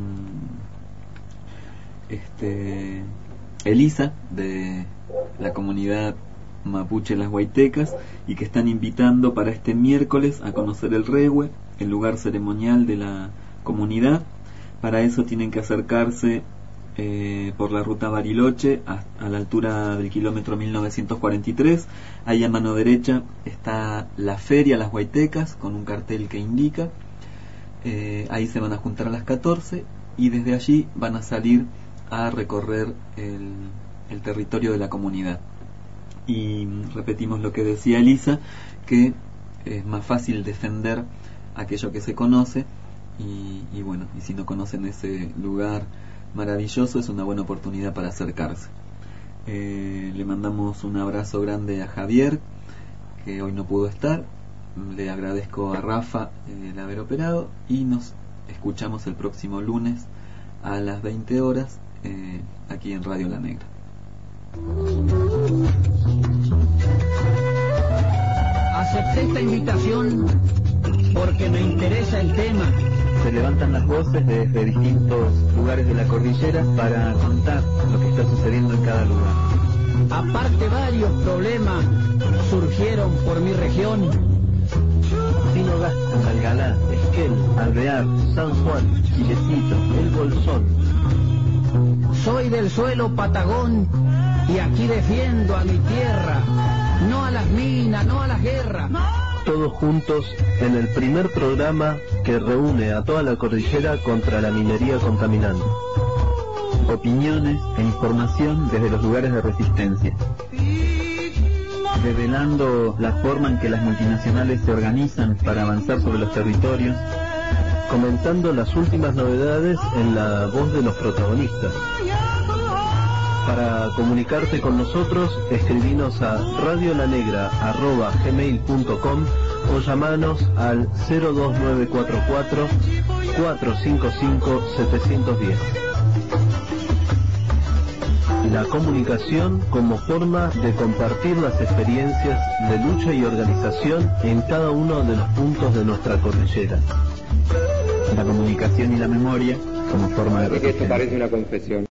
este Elisa de la comunidad mapuche Las Huaytecas, y que están invitando para este miércoles a conocer el Rehue, el lugar ceremonial de la comunidad. Para eso tienen que acercarse eh, por la ruta Bariloche a, a la altura del kilómetro mil novecientos cuarenta y tres. Ahí a mano derecha está la feria Las Huaytecas con un cartel que indica. Eh, ahí se van a juntar a las catorce y desde allí van a salir a recorrer el, el territorio de la comunidad. Y repetimos lo que decía Elisa, que es más fácil defender aquello que se conoce, y, y bueno, y si no conocen ese lugar maravilloso, es una buena oportunidad para acercarse. Eh, le mandamos un abrazo grande a Javier, que hoy no pudo estar. Le agradezco a Rafa eh, el haber operado, y nos escuchamos el próximo lunes a las veinte horas eh, aquí en Radio La Negra. Acepté esta invitación porque me interesa el tema. Se levantan las voces desde distintos lugares de la cordillera para contar lo que está sucediendo en cada lugar. Aparte, varios problemas surgieron por mi región. Pino Gasta, Algalá, Esquel, Alvear, San Juan, Chilecito, El Bolsón. Soy del suelo patagón y aquí defiendo a mi tierra. No a las minas, no a las guerras. Todos juntos en el primer programa que reúne a toda la cordillera contra la minería contaminante. Opiniones e información desde los lugares de resistencia, revelando la forma en que las multinacionales se organizan para avanzar sobre los territorios, comentando las últimas novedades en la voz de los protagonistas. Para comunicarte con nosotros, escribinos a radiolanegra arroba gmail punto com o llamanos al cero dos nueve cuatro cuatro, cuatro cinco cinco, siete uno cero. La comunicación como forma de compartir las experiencias de lucha y organización en cada uno de los puntos de nuestra cordillera. La comunicación y la memoria como forma de resistencia. Esto parece una confesión.